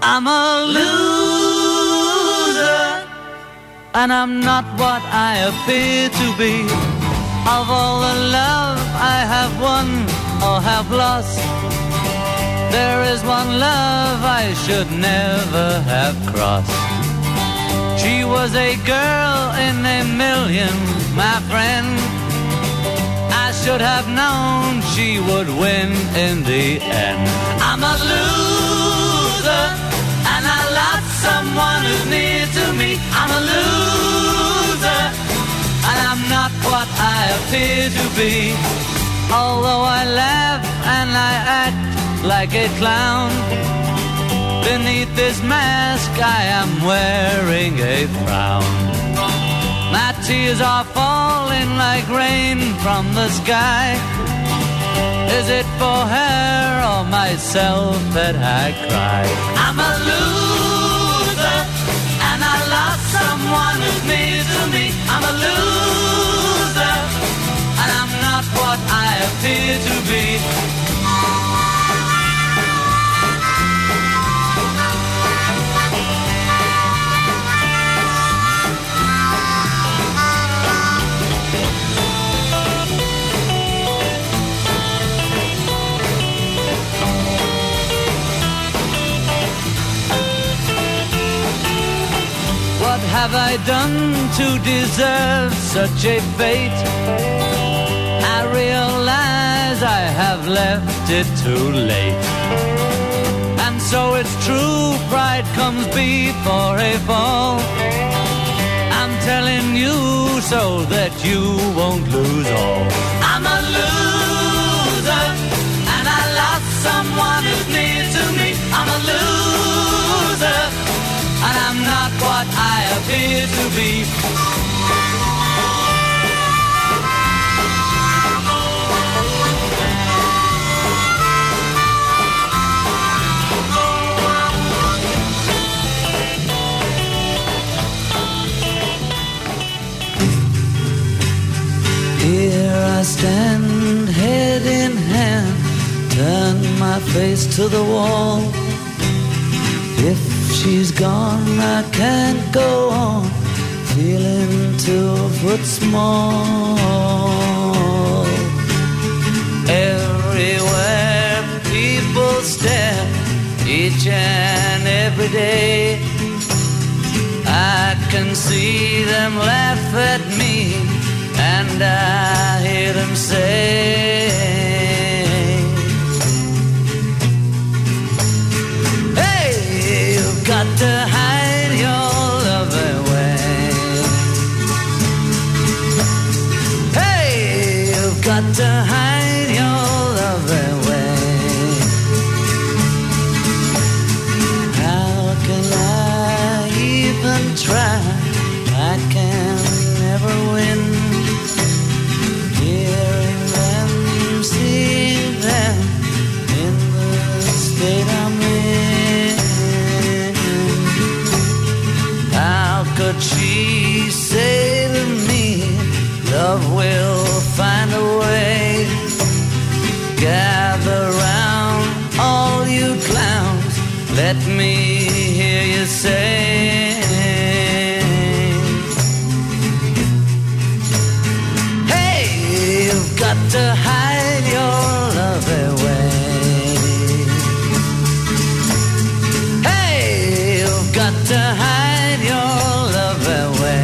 I'm a loser, and I'm not what I appear to be. Of all the love I have won or have lost, there is one love I should never have crossed. She was a girl in a million, my friend. I should have known she would win in the end. I'm a loser, and I lost someone who's near to me. I'm a loser, and I'm not what I appear to be. Although I laugh and I act like a clown, beneath this mask I am wearing a frown. My tears are falling like rain from the sky. Is it for her or myself that I cry? I'm a loser, and I lost someone who's near to me. I'm a loser, and I'm not what I appear to be. What have I done to deserve such a fate? I realize I have left it too late. And so it's true, pride comes before a fall. I'm telling you so that you won't lose all. I'm a loser, and I lost someone who's near to me. I'm a loser, and I'm not what I appear to be. Here I stand, head in hand, turn my face to the wall. If she's gone, I can't go on, feeling two foot small. Everywhere people stare, each and every day. I can see them laugh at me, and I hear them say, hey, you've got to hide your love away. Hey, you've got to hide your love away. How can I even try? I can never win. Hearing them, seeing them in the state I'm in. How could she say to me, love will find a way? Gather round, all you clowns, let me hear you say, you've got to hide your love away. Hey, you've got to hide your love away.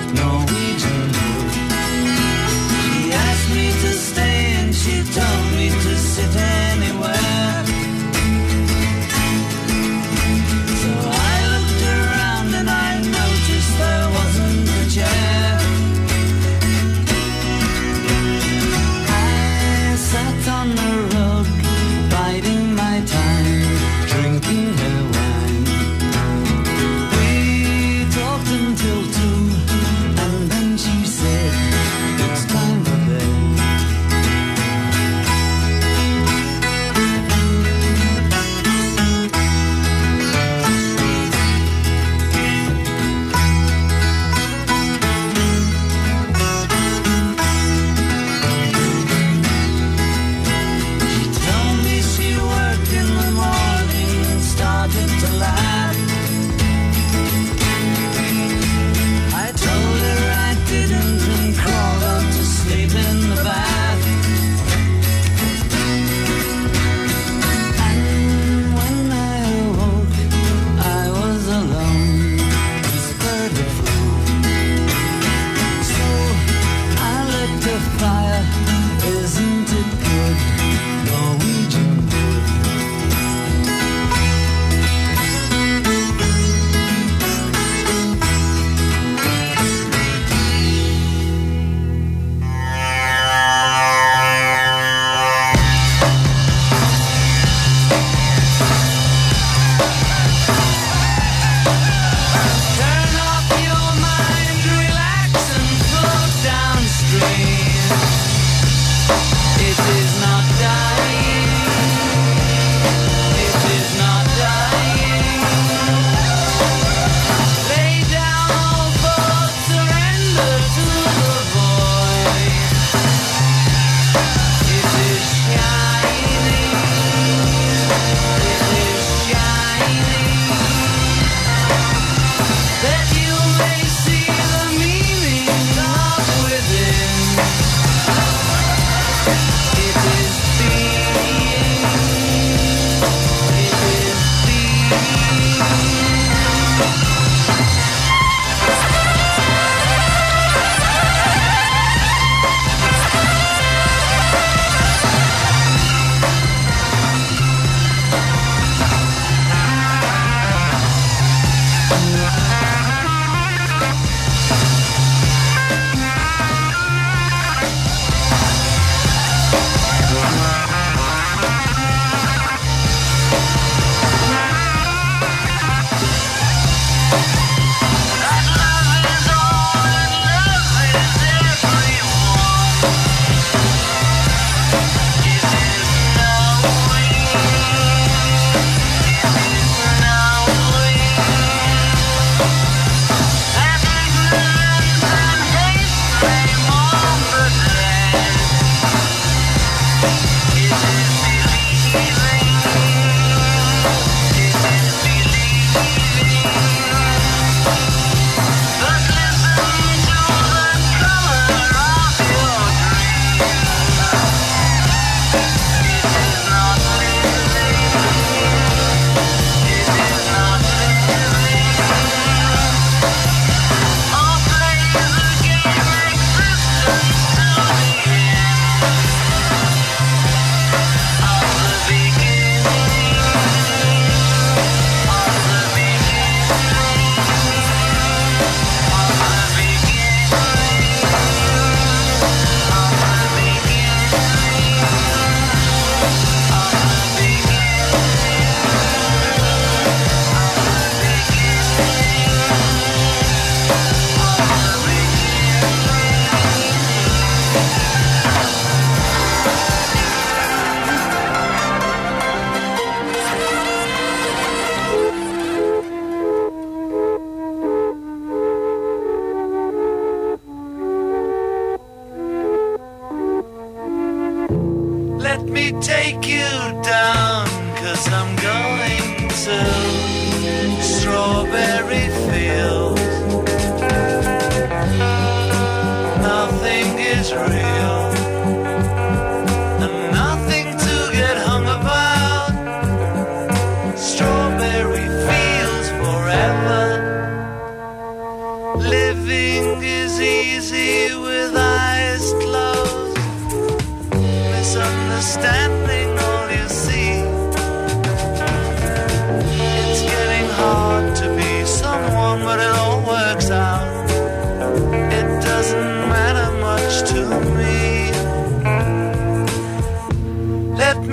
Told me it anywhere. So I looked around and I noticed there wasn't a chair. I sat on the rug, biding my time, drinking her wine. We talked until two, and then she said, it's time for bed. She told me she worked in the morning and started to laugh. I told her I didn't and crawled out to sleep in the bath. And when I awoke, I was alone, spurred the floor. So I lit the fire, isn't it good, Norwegian wood? Turn off your mind, relax and float downstream. It is not dying. It is not dying. Lay down all thoughts, surrender to the void. It is shining. It is shining. That you may see the meaning of within. It is being. It is being. Let me take you down, 'cause I'm going to Strawberry Fields. Nothing is real, and nothing to get hung about. Strawberry Fields forever. Living is easy with eyes closed. Misunderstanding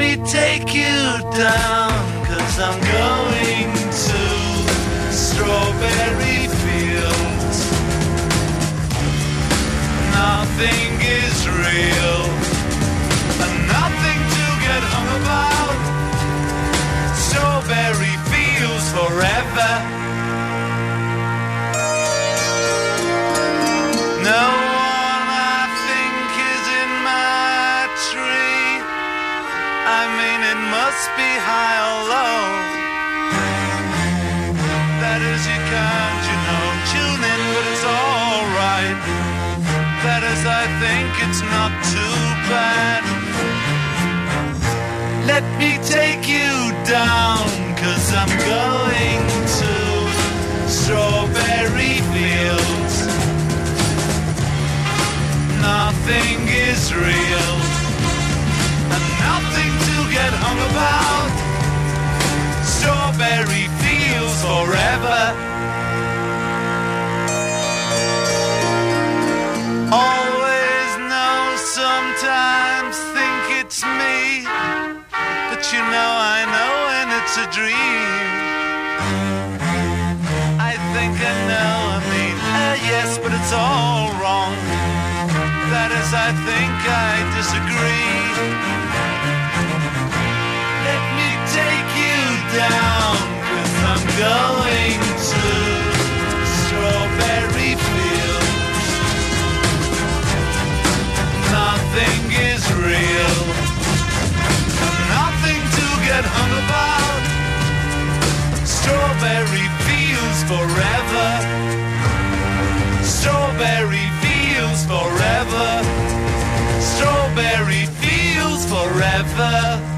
me take you down, 'cause I'm going to strawberry fields. Nothing is real, and nothing to get hung about. Strawberry fields forever. No one I think is in my tree. I mean, it must be high or low. That is, you can't, you know, tune in, but it's alright. That is, I think it's not too bad. Let me take you down, 'cause I'm going to strawberry fields. Nothing is real, and nothing to get hung about. Strawberry fields forever. Always know, sometimes think it's me, but you know I know when it's a dream. I think I know, I mean, uh, yes, but it's all wrong. That is, I think I disagree. Let me take you down, 'cause I'm going to strawberry fields. Nothing is real, nothing to get hung about. Strawberry fields forever. Strawberry fields forever. Strawberry fields forever.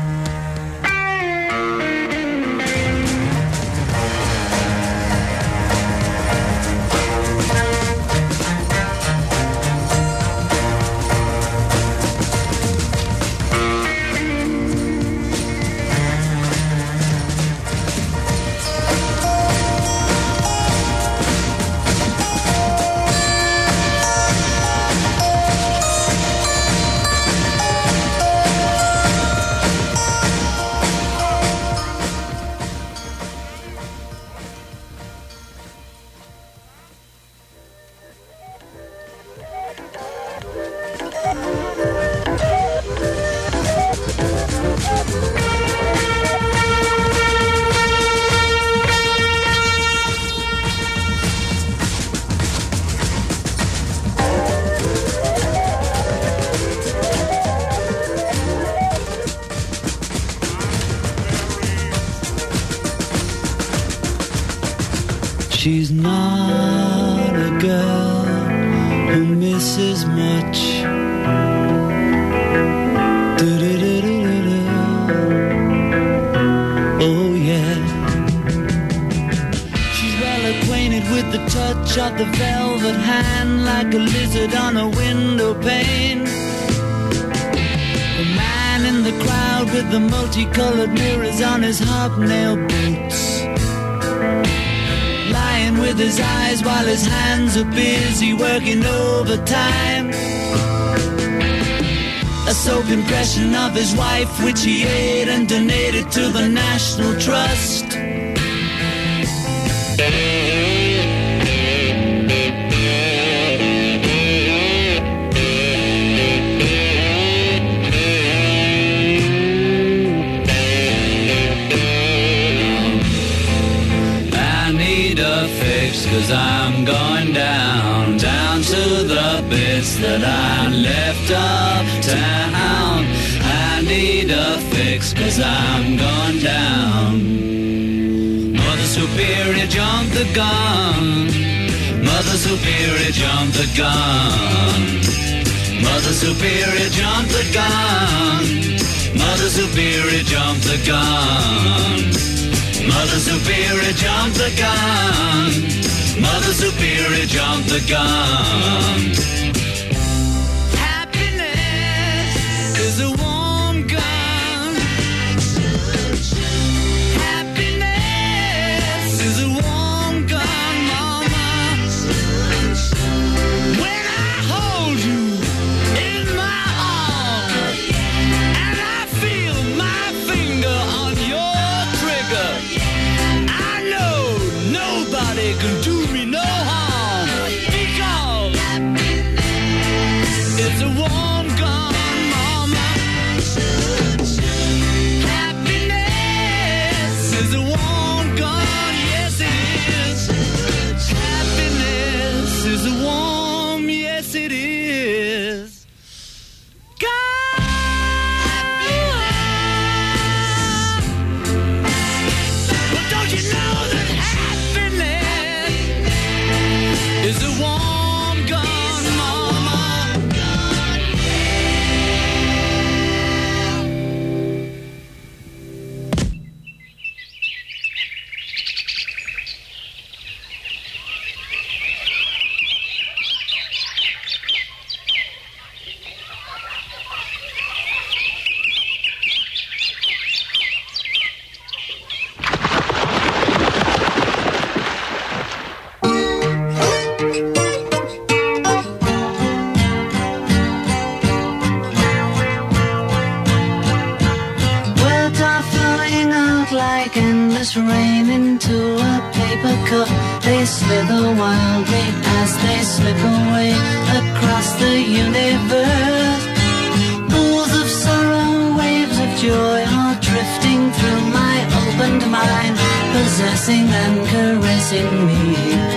She's not a girl who misses much. Do-do-do-do-do-do. Oh yeah. She's well acquainted with the touch of the velvet hand, like a lizard on a window pane. The man in the crowd with the multicolored mirrors on his hobnail boots, lying with his eyes while his hands are busy working overtime. A soap impression of his wife, which he ate and donated to the National Trust. Cause I'm going down, down to the bits that I left uptown. I need a fix cause I'm going down. Mother Superior, jump the gun. Mother Superior, jump the gun. Mother Superior, jump the gun. Mother Superior, jump the gun. Mother Superior, jump the gun. Mother Superior, jump the gun. Happiness is a warm gun. Happiness is a warm gun, mama. When I hold you in my arms and I feel my out like endless rain into a paper cup. They slither wildly as they slip away across the universe. Pools of sorrow, waves of joy are drifting through my opened mind, possessing and caressing me.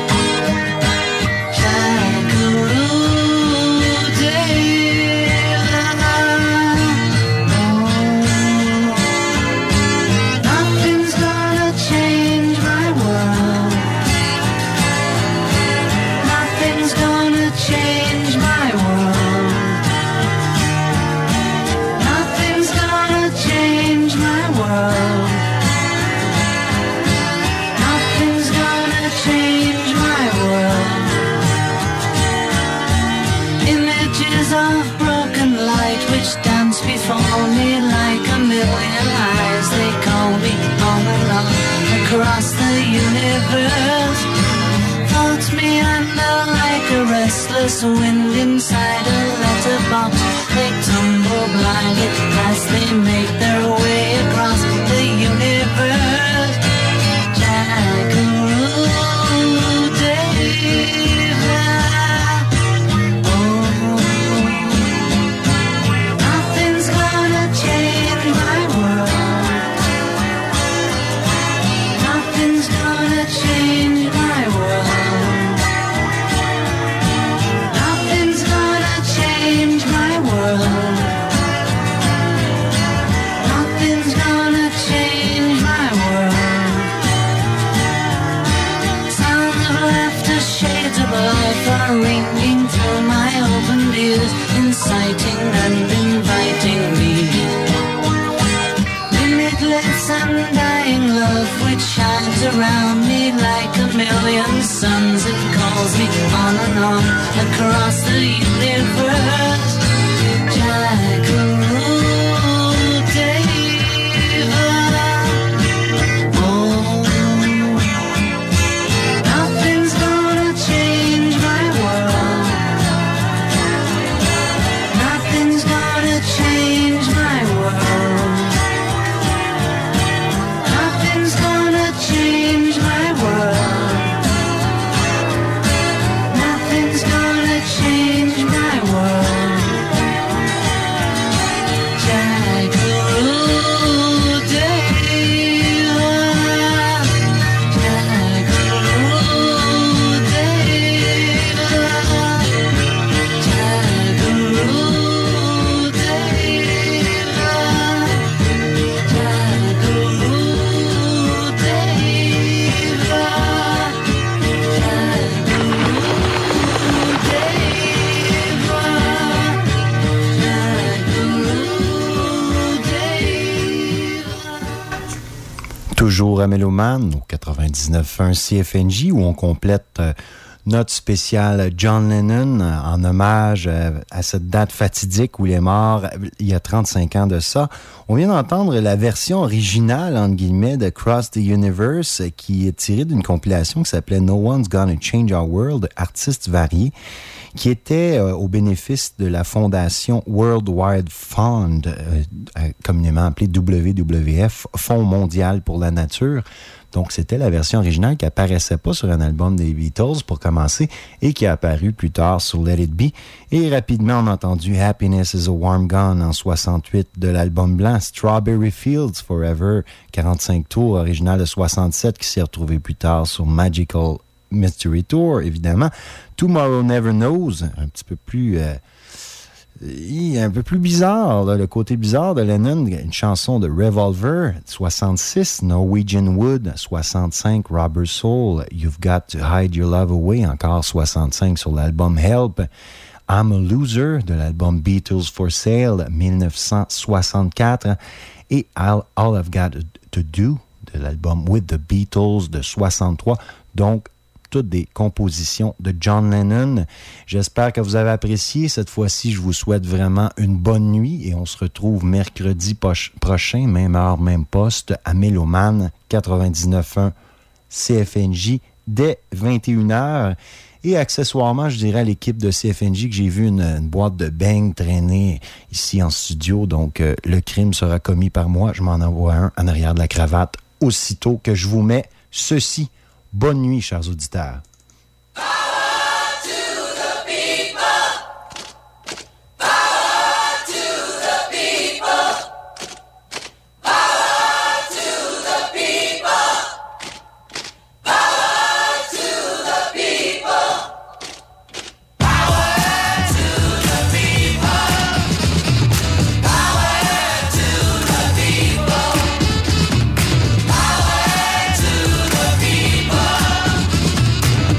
Before me like a million eyes, they call me all along across the universe. Floats me under like a restless wind inside a letterbox. They tumble blindly as they make their way across the universe. Jackaroo David. Ringing through my open ears, inciting and inviting me. Limitless undying love which shines around me like a million suns. It calls me on and on across the universe. Jackaroo David. Oh, nothing's gonna change my world. Nothing's gonna change my world. Nothing's gonna change my world. Nothing's gonna change my world. Jackaroo David. Jackaroo David. Jackaroo David. Jackaroo Toujours à Méloman, au quatre-vingt-dix-neuf point un C F N J, où on complète euh, notre spéciale John Lennon en hommage euh, à cette date fatidique où il est mort il y a trente-cinq ans de ça. On vient d'entendre la version originale, entre guillemets, de Cross the Universe, qui est tirée d'une compilation qui s'appelait No One's Gonna Change Our World, artistes variés, qui était euh, au bénéfice de la fondation World Wide Fund, euh, euh, communément appelée W W F, Fonds mondial pour la nature. Donc, c'était la version originale qui apparaissait pas sur un album des Beatles, pour commencer, et qui a apparu plus tard sur Let It Be. Et rapidement, on a entendu Happiness is a Warm Gun en soixante-huit de l'album blanc Strawberry Fields Forever, quarante-cinq tours, original de soixante-sept, qui s'est retrouvé plus tard sur Magical Mystery Tour, évidemment. Tomorrow Never Knows, un petit peu plus... Euh, un peu plus bizarre, là, le côté bizarre de Lennon, une chanson de Revolver, soixante-six, Norwegian Wood, soixante-cinq, Rubber Soul, You've Got to Hide Your Love Away, encore soixante-cinq sur l'album Help, I'm a Loser de l'album Beatles for Sale, dix-neuf cent soixante-quatre, et All, All I've Got to Do de l'album With the Beatles de soixante-trois, donc toutes des compositions de John Lennon. J'espère que vous avez apprécié. Cette fois-ci, je vous souhaite vraiment une bonne nuit et on se retrouve mercredi poche- prochain, même heure, même poste, à Méloman quatre-vingt-dix-neuf point un C F N J dès vingt et une heures. Et accessoirement, je dirais à l'équipe de C F N J que j'ai vu une, une boîte de bang traîner ici en studio. Donc, euh, le crime sera commis par moi. Je m'en envoie un en arrière de la cravate aussitôt que je vous mets ceci. Bonne nuit, chers auditeurs. Power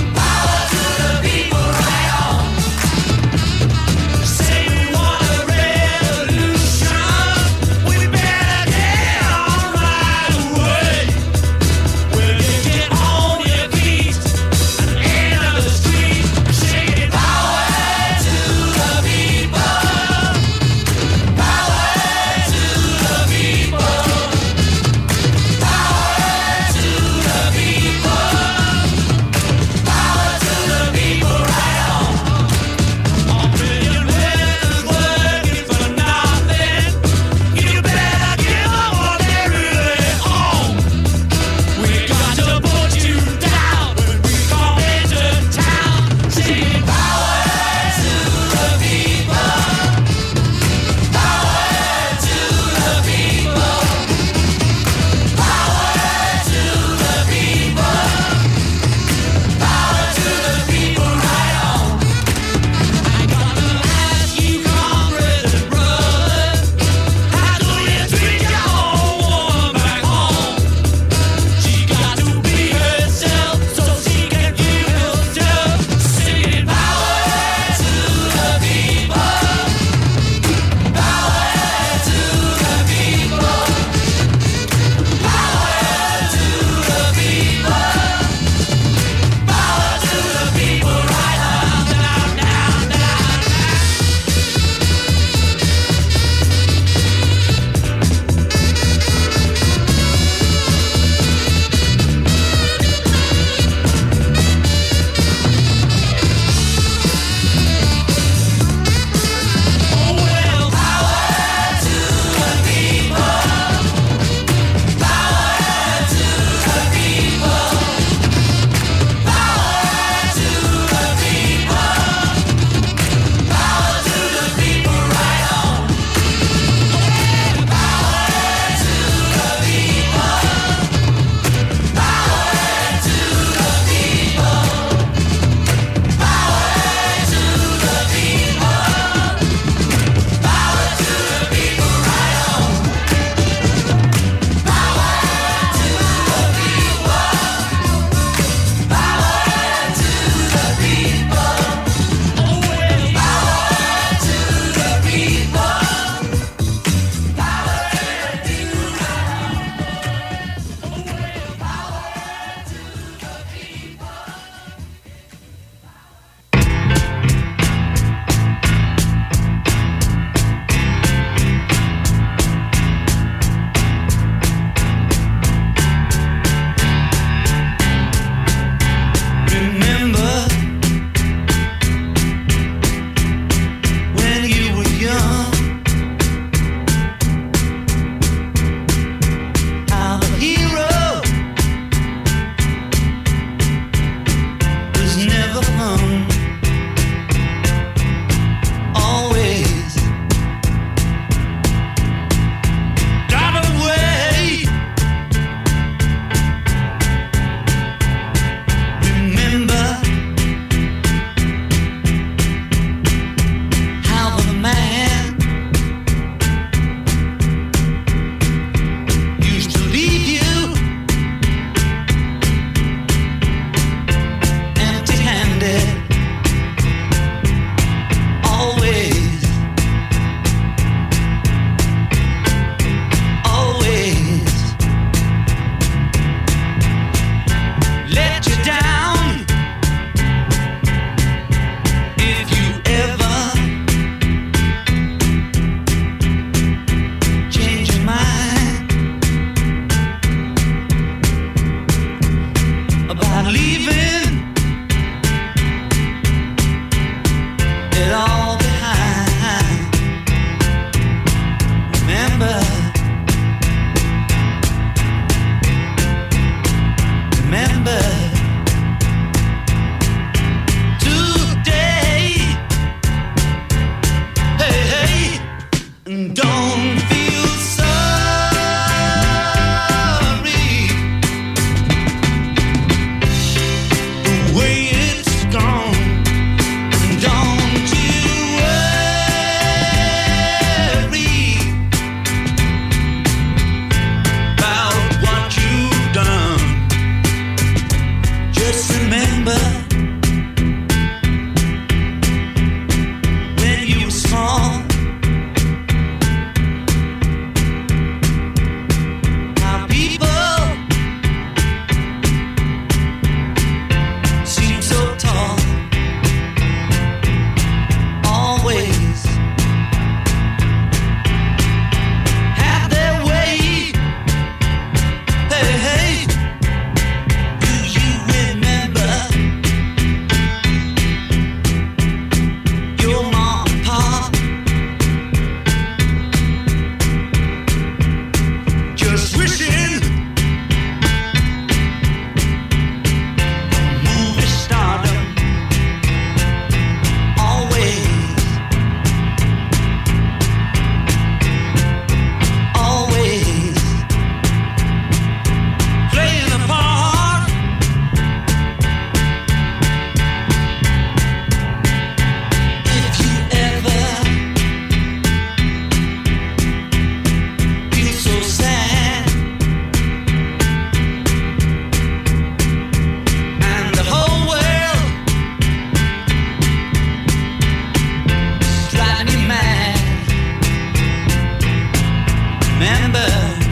remember